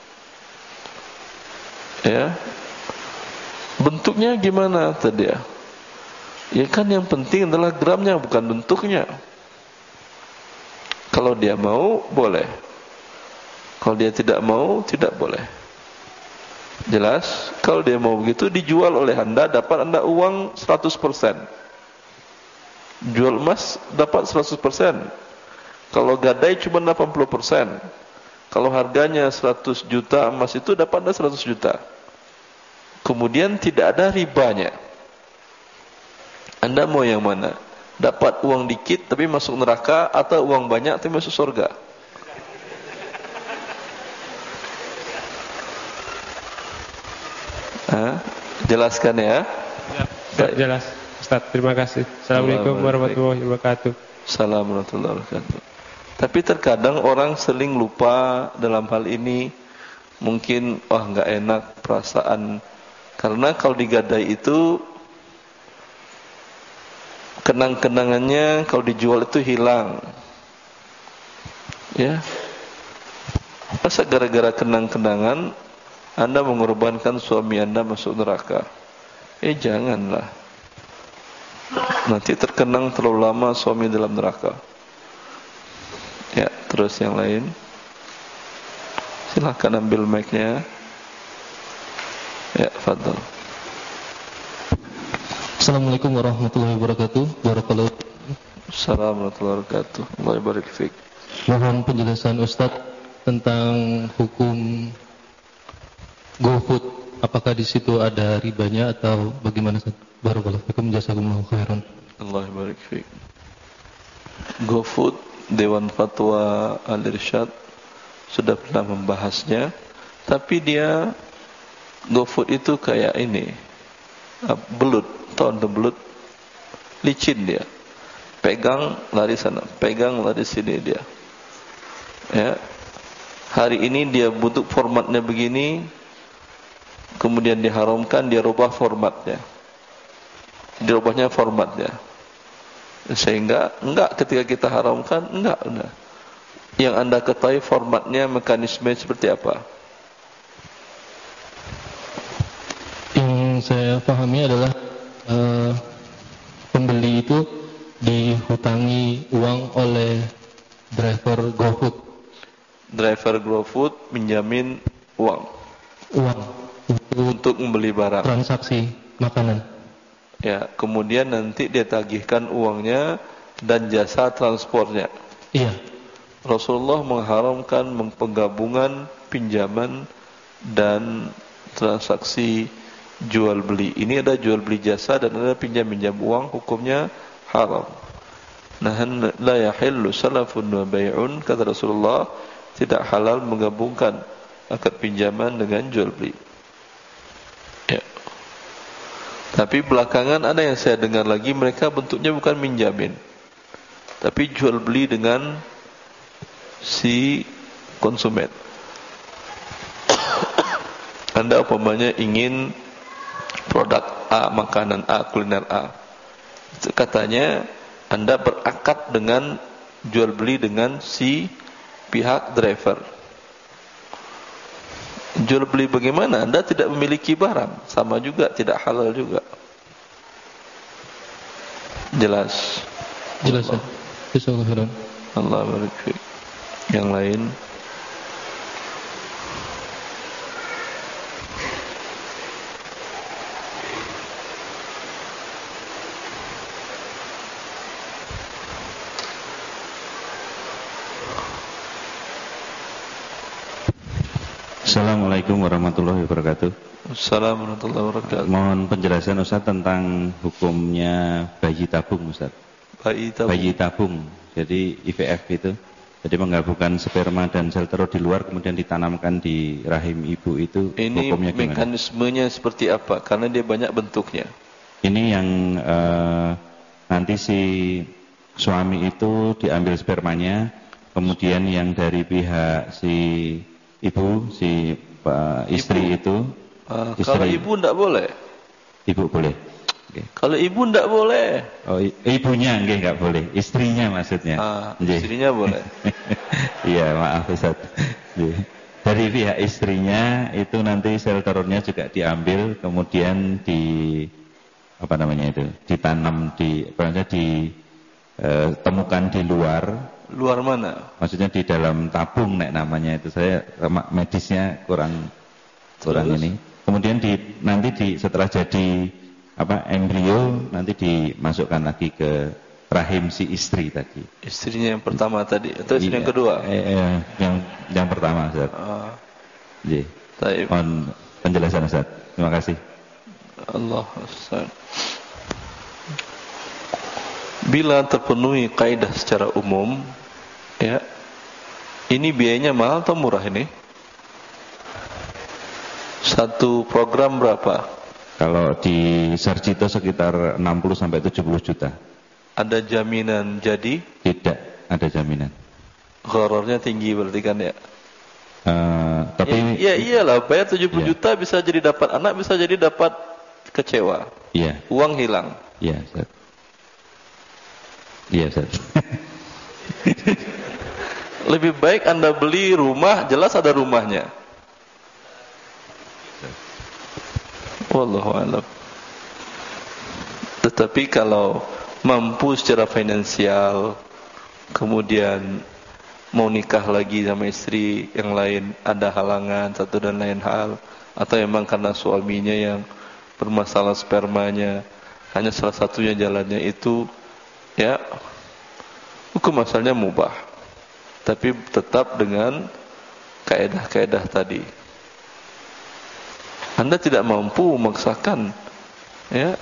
S2: Ya, bentuknya gimana tadi ya? Ya kan yang penting adalah gramnya, bukan bentuknya. Kalau dia mau, boleh. Kalau dia tidak mau, tidak boleh. Jelas? Kalau dia mau begitu, dijual oleh Anda, dapat Anda uang seratus persen. Jual emas, dapat seratus persen. Kalau gadai cuma delapan puluh persen. Kalau harganya seratus juta emas itu, dapat Anda seratus juta. Kemudian tidak ada ribanya. Anda mau yang mana? Dapat uang dikit tapi masuk neraka, atau uang banyak tapi masuk surga? Hah? Jelaskan ya.
S6: Ya, jelas. Ustaz, terima kasih. Assalamualaikum warahmatullahi wabarakatuh.
S2: Assalamualaikum warahmatullahi wabarakatuh. Tapi terkadang orang sering lupa dalam hal ini. Mungkin wah nggak enak perasaan, karena kalau digadai itu kenang-kenangannya kalau dijual itu hilang. Ya, masa gara-gara kenang-kenangan Anda mengorbankan suami Anda masuk neraka? Eh janganlah. Nanti terkenang terlalu lama suami dalam neraka. Ya, terus yang lain. Silakan ambil mic-nya. Ya, fadhal.
S7: Assalamualaikum warahmatullahi wabarakatuh. Barakallahu.
S2: Assalamualaikum warahmatullahi wabarakatuh. Allah barik fiik.
S7: Mohon penjelasan Ustadz tentang hukum GoFood. Apakah di situ ada ribanya atau bagaimana? Barakallahu fiikum, jazakumullahu khairan.
S2: Allah barik fiik. GoFood, Dewan Fatwa Al-Irsyad sudah pernah membahasnya, tapi dia GoFood itu kayak ini, belut, tahu anda belut? Licin dia, pegang lari sana, pegang lari sini dia. Ya, hari ini dia bentuk formatnya begini, kemudian diharamkan, dia rubah formatnya, dirubahnya formatnya, sehingga enggak ketika kita haramkan, enggak, enggak. Yang anda ketahui formatnya, mekanisme seperti apa?
S7: Yang saya pahami adalah uh, pembeli itu dihutangi uang oleh driver GoFood.
S2: Driver GoFood menjamin uang.
S7: Uang untuk,
S2: untuk membeli barang.
S7: Transaksi makanan.
S2: Ya, kemudian nanti dia tagihkan uangnya dan jasa transportnya.
S7: Iya.
S2: Rasulullah mengharamkan penggabungan pinjaman dan transaksi jual beli. Ini ada jual beli jasa dan ada pinjam pinjam uang, hukumnya haram. Nahan la yahillu salafun wa bai'un, kata Rasulullah, tidak halal menggabungkan akad pinjaman dengan jual beli. Ya. Tapi belakangan ada yang saya dengar lagi, mereka bentuknya bukan minjamin, tapi jual beli dengan si konsumen. Anda umpamanya ingin produk A, makanan A, kuliner A, katanya Anda berakad dengan jual beli dengan si pihak driver. Jual beli bagaimana? Anda tidak memiliki barang, sama juga tidak halal juga. Jelas?
S7: Jelas ya. Bismillahirrahmanirrahim.
S2: Allah barik fiik. Yang lain?
S8: Assalamualaikum warahmatullahi wabarakatuh.
S2: Assalamualaikum warahmatullahi wabarakatuh.
S8: Mohon penjelasan Ustaz tentang hukumnya bayi tabung Ustaz.
S2: Bayi tabung.
S8: Bayi tabung. Jadi I V F itu. Jadi menggabungkan sperma dan sel telur di luar kemudian ditanamkan di rahim ibu itu
S2: ini
S8: hukumnya gimana?
S2: Mekanismenya seperti apa? Karena dia banyak bentuknya.
S8: Ini yang uh, nanti si suami itu diambil spermanya, kemudian yang dari pihak si ibu, si uh, istri
S2: ibu.
S8: itu.
S2: Uh,
S8: istri,
S2: kalau ibu tidak boleh.
S8: Ibu boleh. Okay.
S2: Kalau ibu tidak boleh.
S8: Oh, ibunya nggih enggak boleh, istrinya maksudnya.
S2: Ah, istrinya boleh.
S8: Iya, maaf Ustaz. Dari pihak istrinya itu nanti sel telurnya juga diambil, kemudian di apa namanya itu, ditanam di, apa namanya di eh, temukan di luar.
S2: Luar mana?
S8: Maksudnya di dalam tabung nek namanya itu, saya medisnya kurang kurang Terus? Ini. Kemudian di nanti di setelah jadi apa embrio nanti dimasukkan lagi ke rahim si istri tadi.
S2: Istrinya yang pertama tadi atau istri
S8: iya,
S2: yang kedua?
S8: Eh, eh, yang yang pertama Ustaz. Ah. Jadi, mohon penjelasan Ustaz. Terima kasih.
S2: Allah Ustaz. Bila terpenuhi kaidah secara umum, ya, ini biayanya mahal atau murah ini? Satu program berapa?
S8: Kalau di Sarjito sekitar enam puluh sampai tujuh puluh juta.
S2: Ada jaminan jadi?
S8: Tidak ada jaminan.
S2: Horornya tinggi berarti kan ya?
S8: Uh, tapi
S2: ya, ya iyalah, bayar tujuh puluh iya. juta bisa jadi dapat anak, bisa jadi dapat kecewa.
S8: Iya.
S2: Uang hilang.
S8: Iya, Ustaz. Iya, Ustaz.
S2: Lebih baik Anda beli rumah, jelas ada rumahnya. Wallahu a'lam. Tetapi kalau mampu secara finansial, kemudian mau nikah lagi sama istri yang lain, ada halangan satu dan lain hal, atau memang karena suaminya yang bermasalah spermanya, hanya salah satunya jalannya itu, ya hukum asalnya mubah, tapi tetap dengan kaedah-kaedah tadi. Anda tidak mampu memaksakan, ya,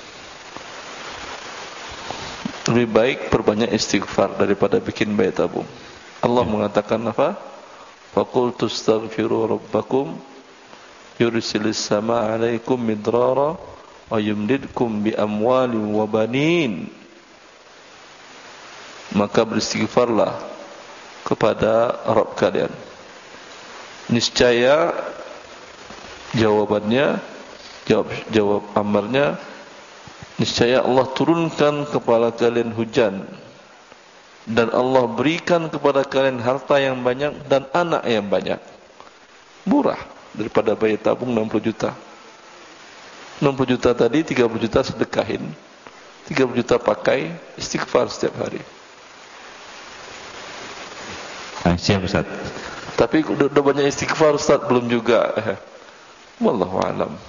S2: lebih baik perbanyak istighfar daripada bikin bayi tabung. Allah ya. Mengatakan apa? Faqultu astaghfiru rabbakum yursilis sama alaikum midrara wa yumdidkum bi amwalin wa banin. Maka beristighfarlah kepada Rabb kalian. Niscaya jawabannya, jawab jawab amarnya, niscaya Allah turunkan kepada kalian hujan, dan Allah berikan kepada kalian harta yang banyak dan anak yang banyak. Murah daripada bayi tabung enam puluh juta. enam puluh juta tadi, tiga puluh juta sedekahin, tiga puluh juta pakai istighfar setiap hari.
S8: Ah, siap Ustaz.
S2: Tapi udah, udah banyak istighfar Ustaz, belum juga. Wallahu a'lam.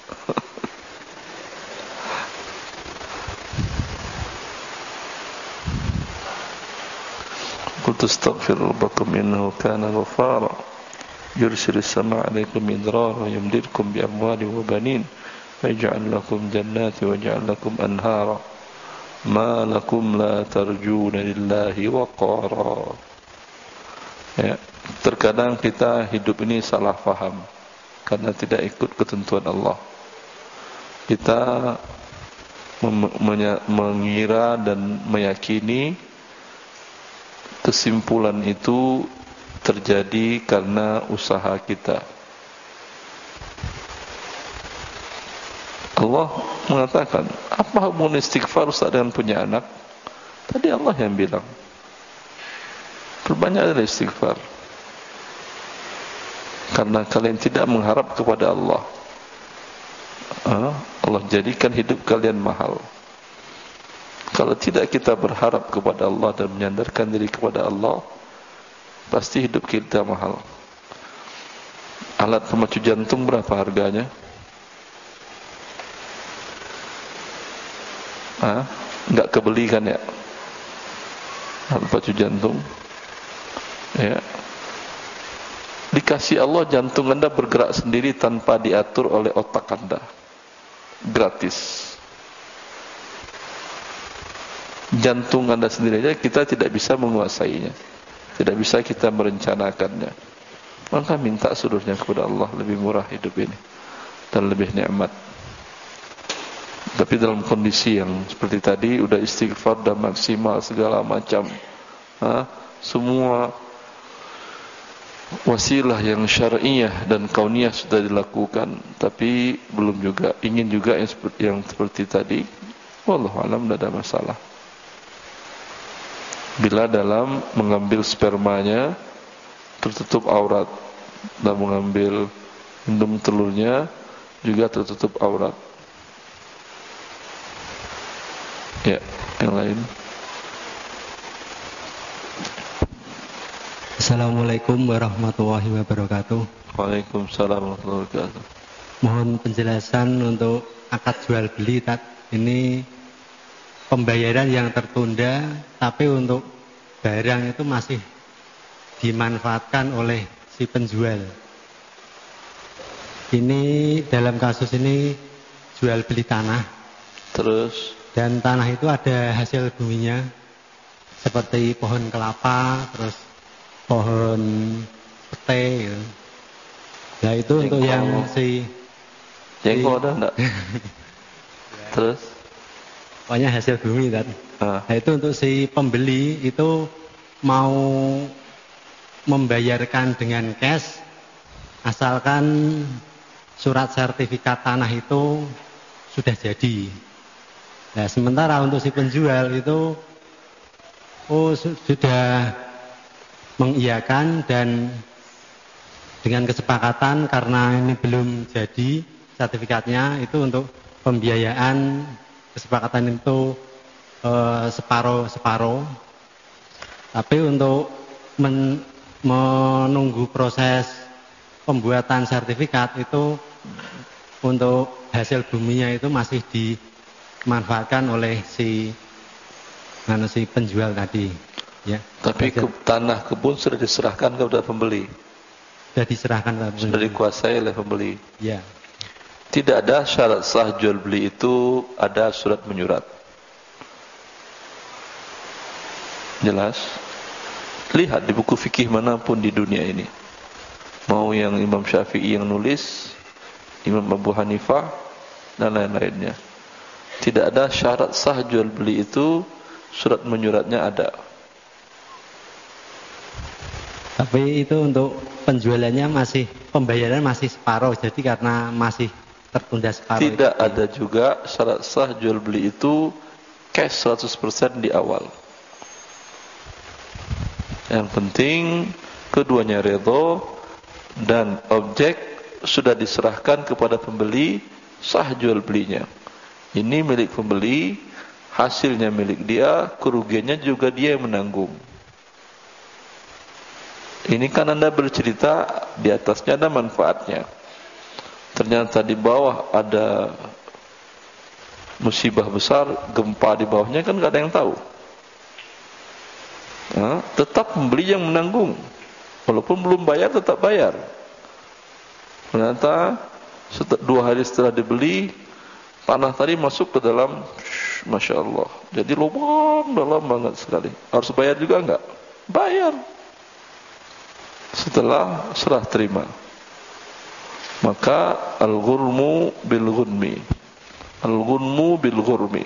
S2: Qultu astaghfiru rabbakum innahu kana ghaffara yursilis samaa'a 'alaikum midrara wa yumdidkum bi amwalin wa banin wa yaj'al lakum jannatin wa yaj'al lakum anhara ma lakum la tarjuna lillahi waqara. Ya, terkadang kita hidup ini salah faham karena tidak ikut ketentuan Allah. Kita mengira dan meyakini kesimpulan itu terjadi karena usaha kita. Allah mengatakan, apa hubungan istighfar Ustaz dengan punya anak? Tadi Allah yang bilang, perbanyaklah istighfar, karena kalian tidak mengharap kepada Allah. Allah jadikan hidup kalian mahal. Kalau tidak kita berharap kepada Allah dan menyandarkan diri kepada Allah, pasti hidup kita mahal. Alat pemacu jantung berapa harganya? Ah, enggak kebeli kan ya? Alat pemacu jantung. Ya. Dikasih Allah jantung Anda bergerak sendiri tanpa diatur oleh otak Anda. Gratis. Jantung Anda sendiri aja kita tidak bisa menguasainya. Tidak bisa kita merencanakannya. Maka minta seluruhnya kepada Allah, lebih murah hidup ini dan lebih nikmat. Tapi dalam kondisi yang seperti tadi, udah istighfar, udah maksimal segala macam, ha? Semua wasilah yang syar'iyah dan kauniyah sudah dilakukan, tapi belum juga, ingin juga yang seperti, yang seperti tadi. Wallahu alam, tidak ada masalah. Bila dalam mengambil spermanya tertutup aurat, dan mengambil indung telurnya juga tertutup aurat. Ya, yang lain.
S9: Assalamualaikum warahmatullahi wabarakatuh.
S2: Waalaikumsalam warahmatullahi wabarakatuh.
S9: Mohon penjelasan untuk akad jual beli. Ini pembayaran yang tertunda, tapi untuk barang itu masih dimanfaatkan oleh si penjual. Ini dalam kasus ini jual beli tanah.
S2: Terus?
S9: Dan tanah itu ada hasil buminya, seperti pohon kelapa, terus pohon pete. Gitu. Nah itu jengkol. Untuk yang si
S2: jengkol ada enggak? Terus?
S9: Pokoknya hasil bumi kan. Ah. Nah itu untuk si pembeli itu mau membayarkan dengan cash, asalkan surat sertifikat tanah itu sudah jadi. Nah sementara untuk si penjual itu oh sudah mengiyakan, dan dengan kesepakatan karena ini belum jadi sertifikatnya, itu untuk pembiayaan kesepakatan itu eh, separuh-separuh. Tapi untuk men, menunggu proses pembuatan sertifikat itu untuk hasil buminya itu masih dimanfaatkan oleh si mana si penjual tadi, ya.
S2: Tapi ke, tanah kebun sudah diserahkan kepada pembeli.
S9: Sudah diserahkan kepada pembeli. Sudah
S2: dikuasai oleh pembeli.
S9: Ya.
S2: Tidak ada syarat sah jual beli itu ada surat menyurat. Jelas? Lihat di buku fikih manapun di dunia ini. Mau yang Imam Syafi'i yang nulis, Imam Abu Hanifah, dan lain-lainnya. Tidak ada syarat sah jual beli itu surat menyuratnya ada.
S9: Tapi itu untuk penjualannya masih, pembayaran masih separuh. Jadi karena masih tertunda separuh.
S2: Tidak
S9: itu.
S2: ada juga syarat sah jual beli itu cash seratus persen di awal. Yang penting keduanya redha dan objek sudah diserahkan kepada pembeli, sah jual belinya. Ini milik pembeli, hasilnya milik dia, kerugiannya juga dia yang menanggung. Ini kan Anda bercerita di atasnya ada manfaatnya. Ternyata di bawah ada musibah besar, gempa di bawahnya kan gak ada yang tahu. Nah, tetap pembeli yang menanggung. Walaupun belum bayar tetap bayar. Ternyata dua hari setelah dibeli, tanah tadi masuk ke dalam, Masya Allah, jadi lubang dalam banget sekali. Harus bayar juga enggak? Bayar. Setelah serah terima, maka al-ghurmu bil-ghurmi, al-ghurmu bil-ghurmi,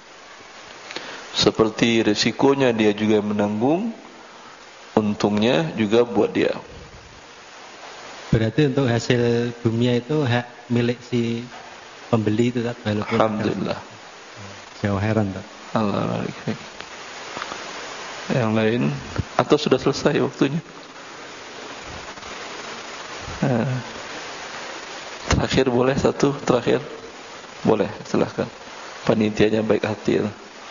S2: seperti resikonya dia juga menanggung, untungnya juga buat dia.
S9: Berarti untuk hasil bumi itu hak milik si pembeli itu tak?
S2: Alhamdulillah.
S9: Jauh heran tak?
S2: Alhamdulillah. Yang lain atau sudah selesai waktunya? Nah, terakhir boleh satu terakhir boleh, silahkan. Panitianya baik hati.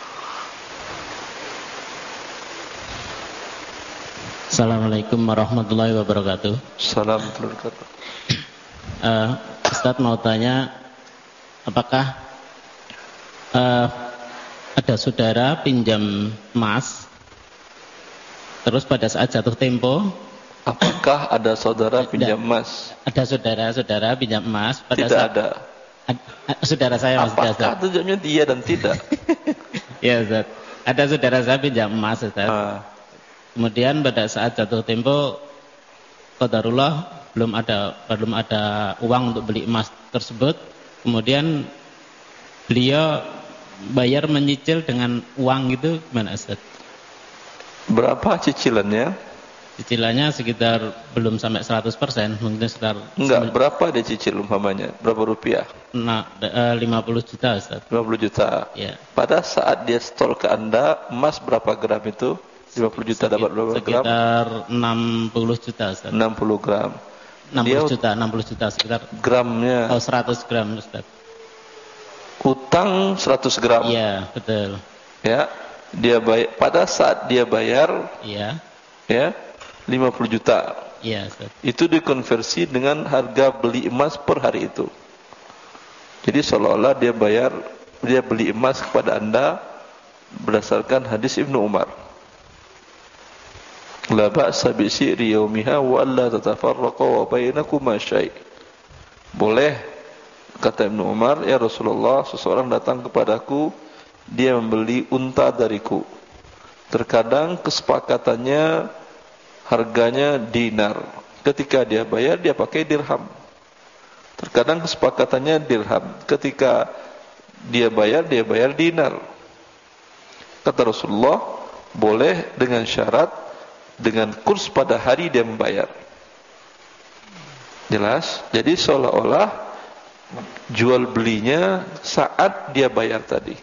S10: Assalamualaikum warahmatullahi wabarakatuh.
S2: Assalamualaikum warahmatullahi wabarakatuh.
S10: uh, Ustaz mau tanya, apakah uh, ada saudara pinjam emas, terus pada saat jatuh tempo,
S2: apakah ada saudara pinjam emas?
S10: Ada saudara-saudara pinjam emas pada
S2: tidak
S10: saat,
S2: ada.
S10: Ad, ad, saudara saya maksudnya.
S2: Apakah tujuannya dia dan tidak?
S10: Ya Ustaz. Ada saudara saya pinjam emas Ustaz. Ah. Kemudian pada saat jatuh tempo qadarullah belum ada belum ada uang untuk beli emas tersebut. Kemudian beliau bayar menyicil dengan uang itu gimana Ustaz?
S2: Berapa cicilannya?
S10: Cicilannya sekitar belum sampai seratus persen, mungkin sekitar
S2: enggak, berapa dia cicil umpamanya? Berapa rupiah?
S10: Nah, lima puluh juta Ustaz.
S2: lima puluh juta.
S10: Ya.
S2: Pada saat dia store ke Anda, emas berapa gram itu? lima puluh juta dapat berapa gram?
S10: Sekitar enam puluh juta Ustaz.
S2: enam puluh gram.
S10: enam puluh juta, enam puluh juta sekitar.
S2: Gramnya?
S10: Oh, seratus gram Ustaz.
S2: Utang seratus gram.
S10: Iya, betul.
S2: Ya. Dia bayar pada saat dia bayar,
S10: iya.
S2: Ya. lima puluh juta.
S10: Iya, Ustaz.
S2: Itu dikonversi dengan harga beli emas per hari itu. Jadi seolah-olah dia bayar, dia beli emas kepada Anda berdasarkan hadis Ibnu Umar. La ba'sa bi si'ri yaumiha wa alla tatafarraqa wa bainakuma syai'. Boleh, kata Ibnu Umar, ya Rasulullah, seseorang datang kepadaku, dia membeli unta dariku. Terkadang kesepakatannya harganya dinar. Ketika dia bayar, dia pakai dirham. Terkadang kesepakatannya dirham. Ketika dia bayar, dia bayar dinar. Kata Rasulullah, boleh dengan syarat, dengan kurs pada hari dia membayar. Jelas? Jadi seolah-olah jual belinya saat dia bayar tadi.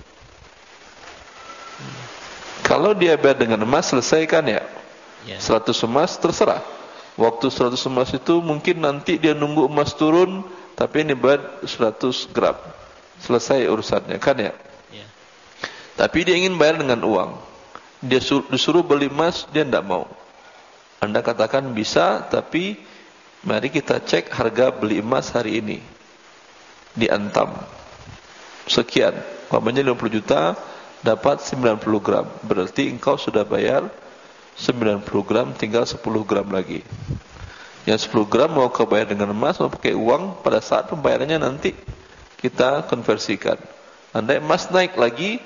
S2: Kalau dia bayar dengan emas, selesaikan ya. seratus emas terserah. Waktu seratus emas itu mungkin nanti dia nunggu emas turun, tapi ini bayar seratus gram. Selesai urusannya, kan ya?
S10: Ya.
S2: Tapi dia ingin bayar dengan uang. Dia suruh, disuruh beli emas, dia tidak mau. Anda katakan bisa, tapi mari kita cek harga beli emas hari ini. Di Antam. Sekian. Umpamanya lima puluh juta, dapat sembilan puluh gram. Berarti engkau sudah bayar sembilan puluh gram, tinggal sepuluh gram lagi. Yang sepuluh gram mau kau bayar dengan emas, mau pakai uang, pada saat pembayarannya nanti kita konversikan. Andai emas naik lagi,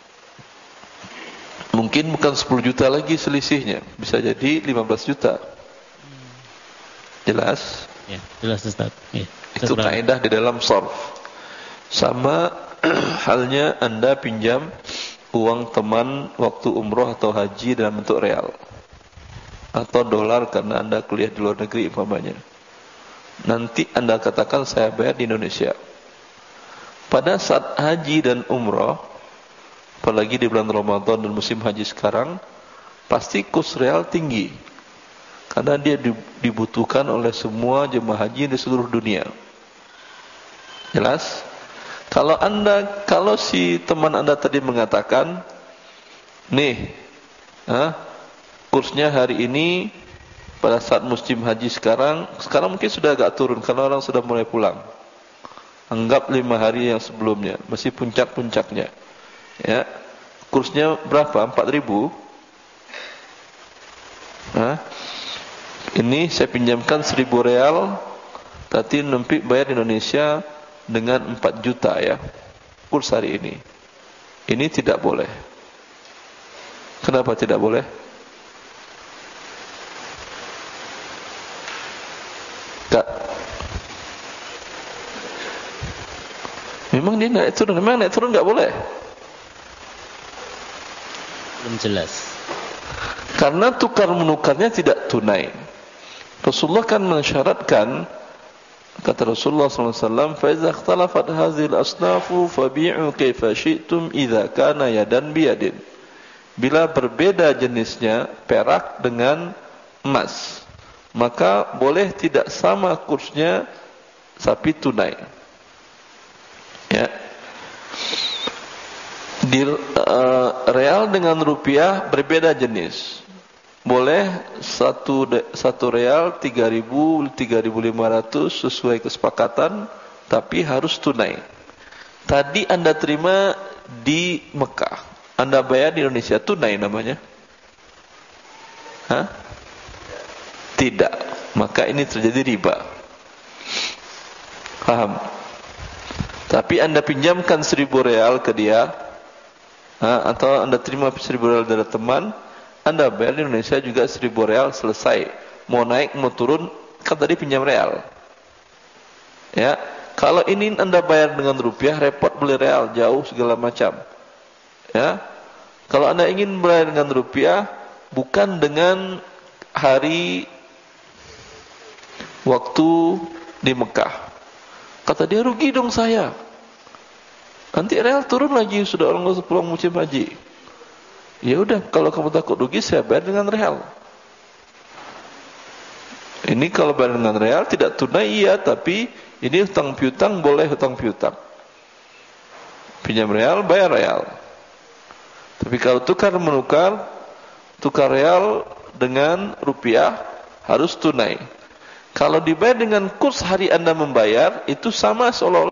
S2: mungkin bukan sepuluh juta lagi selisihnya, bisa jadi lima belas juta. Jelas?
S10: Ya, jelas Ustaz. Ya,
S2: itu kaidah di dalam sharf. Sama halnya Anda pinjam uang teman waktu umroh atau haji dalam bentuk real atau dolar karena Anda kuliah di luar negeri umpamanya. Nanti Anda katakan saya bayar di Indonesia. Pada saat haji dan umroh, apalagi di bulan Ramadan dan musim haji sekarang, pasti kurs real tinggi karena dia dibutuhkan oleh semua jemaah haji di seluruh dunia. Jelas? Kalau anda, kalau si teman Anda tadi mengatakan, nih, ah, kursnya hari ini pada saat musim haji sekarang, sekarang mungkin sudah agak turun karena orang sudah mulai pulang. Anggap lima hari yang sebelumnya, masih puncak-puncaknya. Ya, kursnya berapa? Empat ribu. Ah, ini saya pinjamkan seribu real, tapi nanti bayar di Indonesia dengan empat juta ya, kurs hari ini. Ini tidak boleh. Kenapa tidak boleh? Kak, memang dia naik turun, memang naik turun nggak boleh.
S10: Belum jelas.
S2: Karena tukar menukarnya tidak tunai. Rasulullah kan mensyaratkan, kata Rasulullah sallallahu alaihi wasallam, "Fa idza ikhtalafat hadhil asnafu fabi'u kaifa syi'tum idza kana yadan biyadin." Bila berbeda jenisnya perak dengan emas, maka boleh tidak sama kursnya tapi tunai. Ya. Di uh, real dengan rupiah berbeda jenis. Boleh satu satu real tiga ribu, tiga ribu lima ratus sesuai kesepakatan, tapi harus tunai. Tadi Anda terima di Mekah, Anda bayar di Indonesia, tunai namanya? Hah? Tidak. Maka ini terjadi riba. Paham? Tapi Anda pinjamkan seribu real ke dia, ha? Atau Anda terima seribu real dari teman, Anda bayar di Indonesia juga seribu real selesai. Mau naik mau turun kan tadi pinjam real. Ya, kalau ini Anda bayar dengan rupiah repot beli real jauh segala macam. Ya, kalau Anda ingin bayar dengan rupiah bukan dengan hari waktu di Mekah. Kata dia rugi dong saya. Nanti real turun lagi sudah orang nggak pulang musim haji. Ya udah, kalau kamu takut rugi saya bayar dengan real. Ini kalau bayar dengan real tidak tunai iya, tapi ini hutang piutang boleh hutang piutang. Pinjam real bayar real. Tapi kalau tukar menukar, tukar real dengan rupiah harus tunai. Kalau dibayar dengan kurs hari Anda membayar itu sama seolah-olah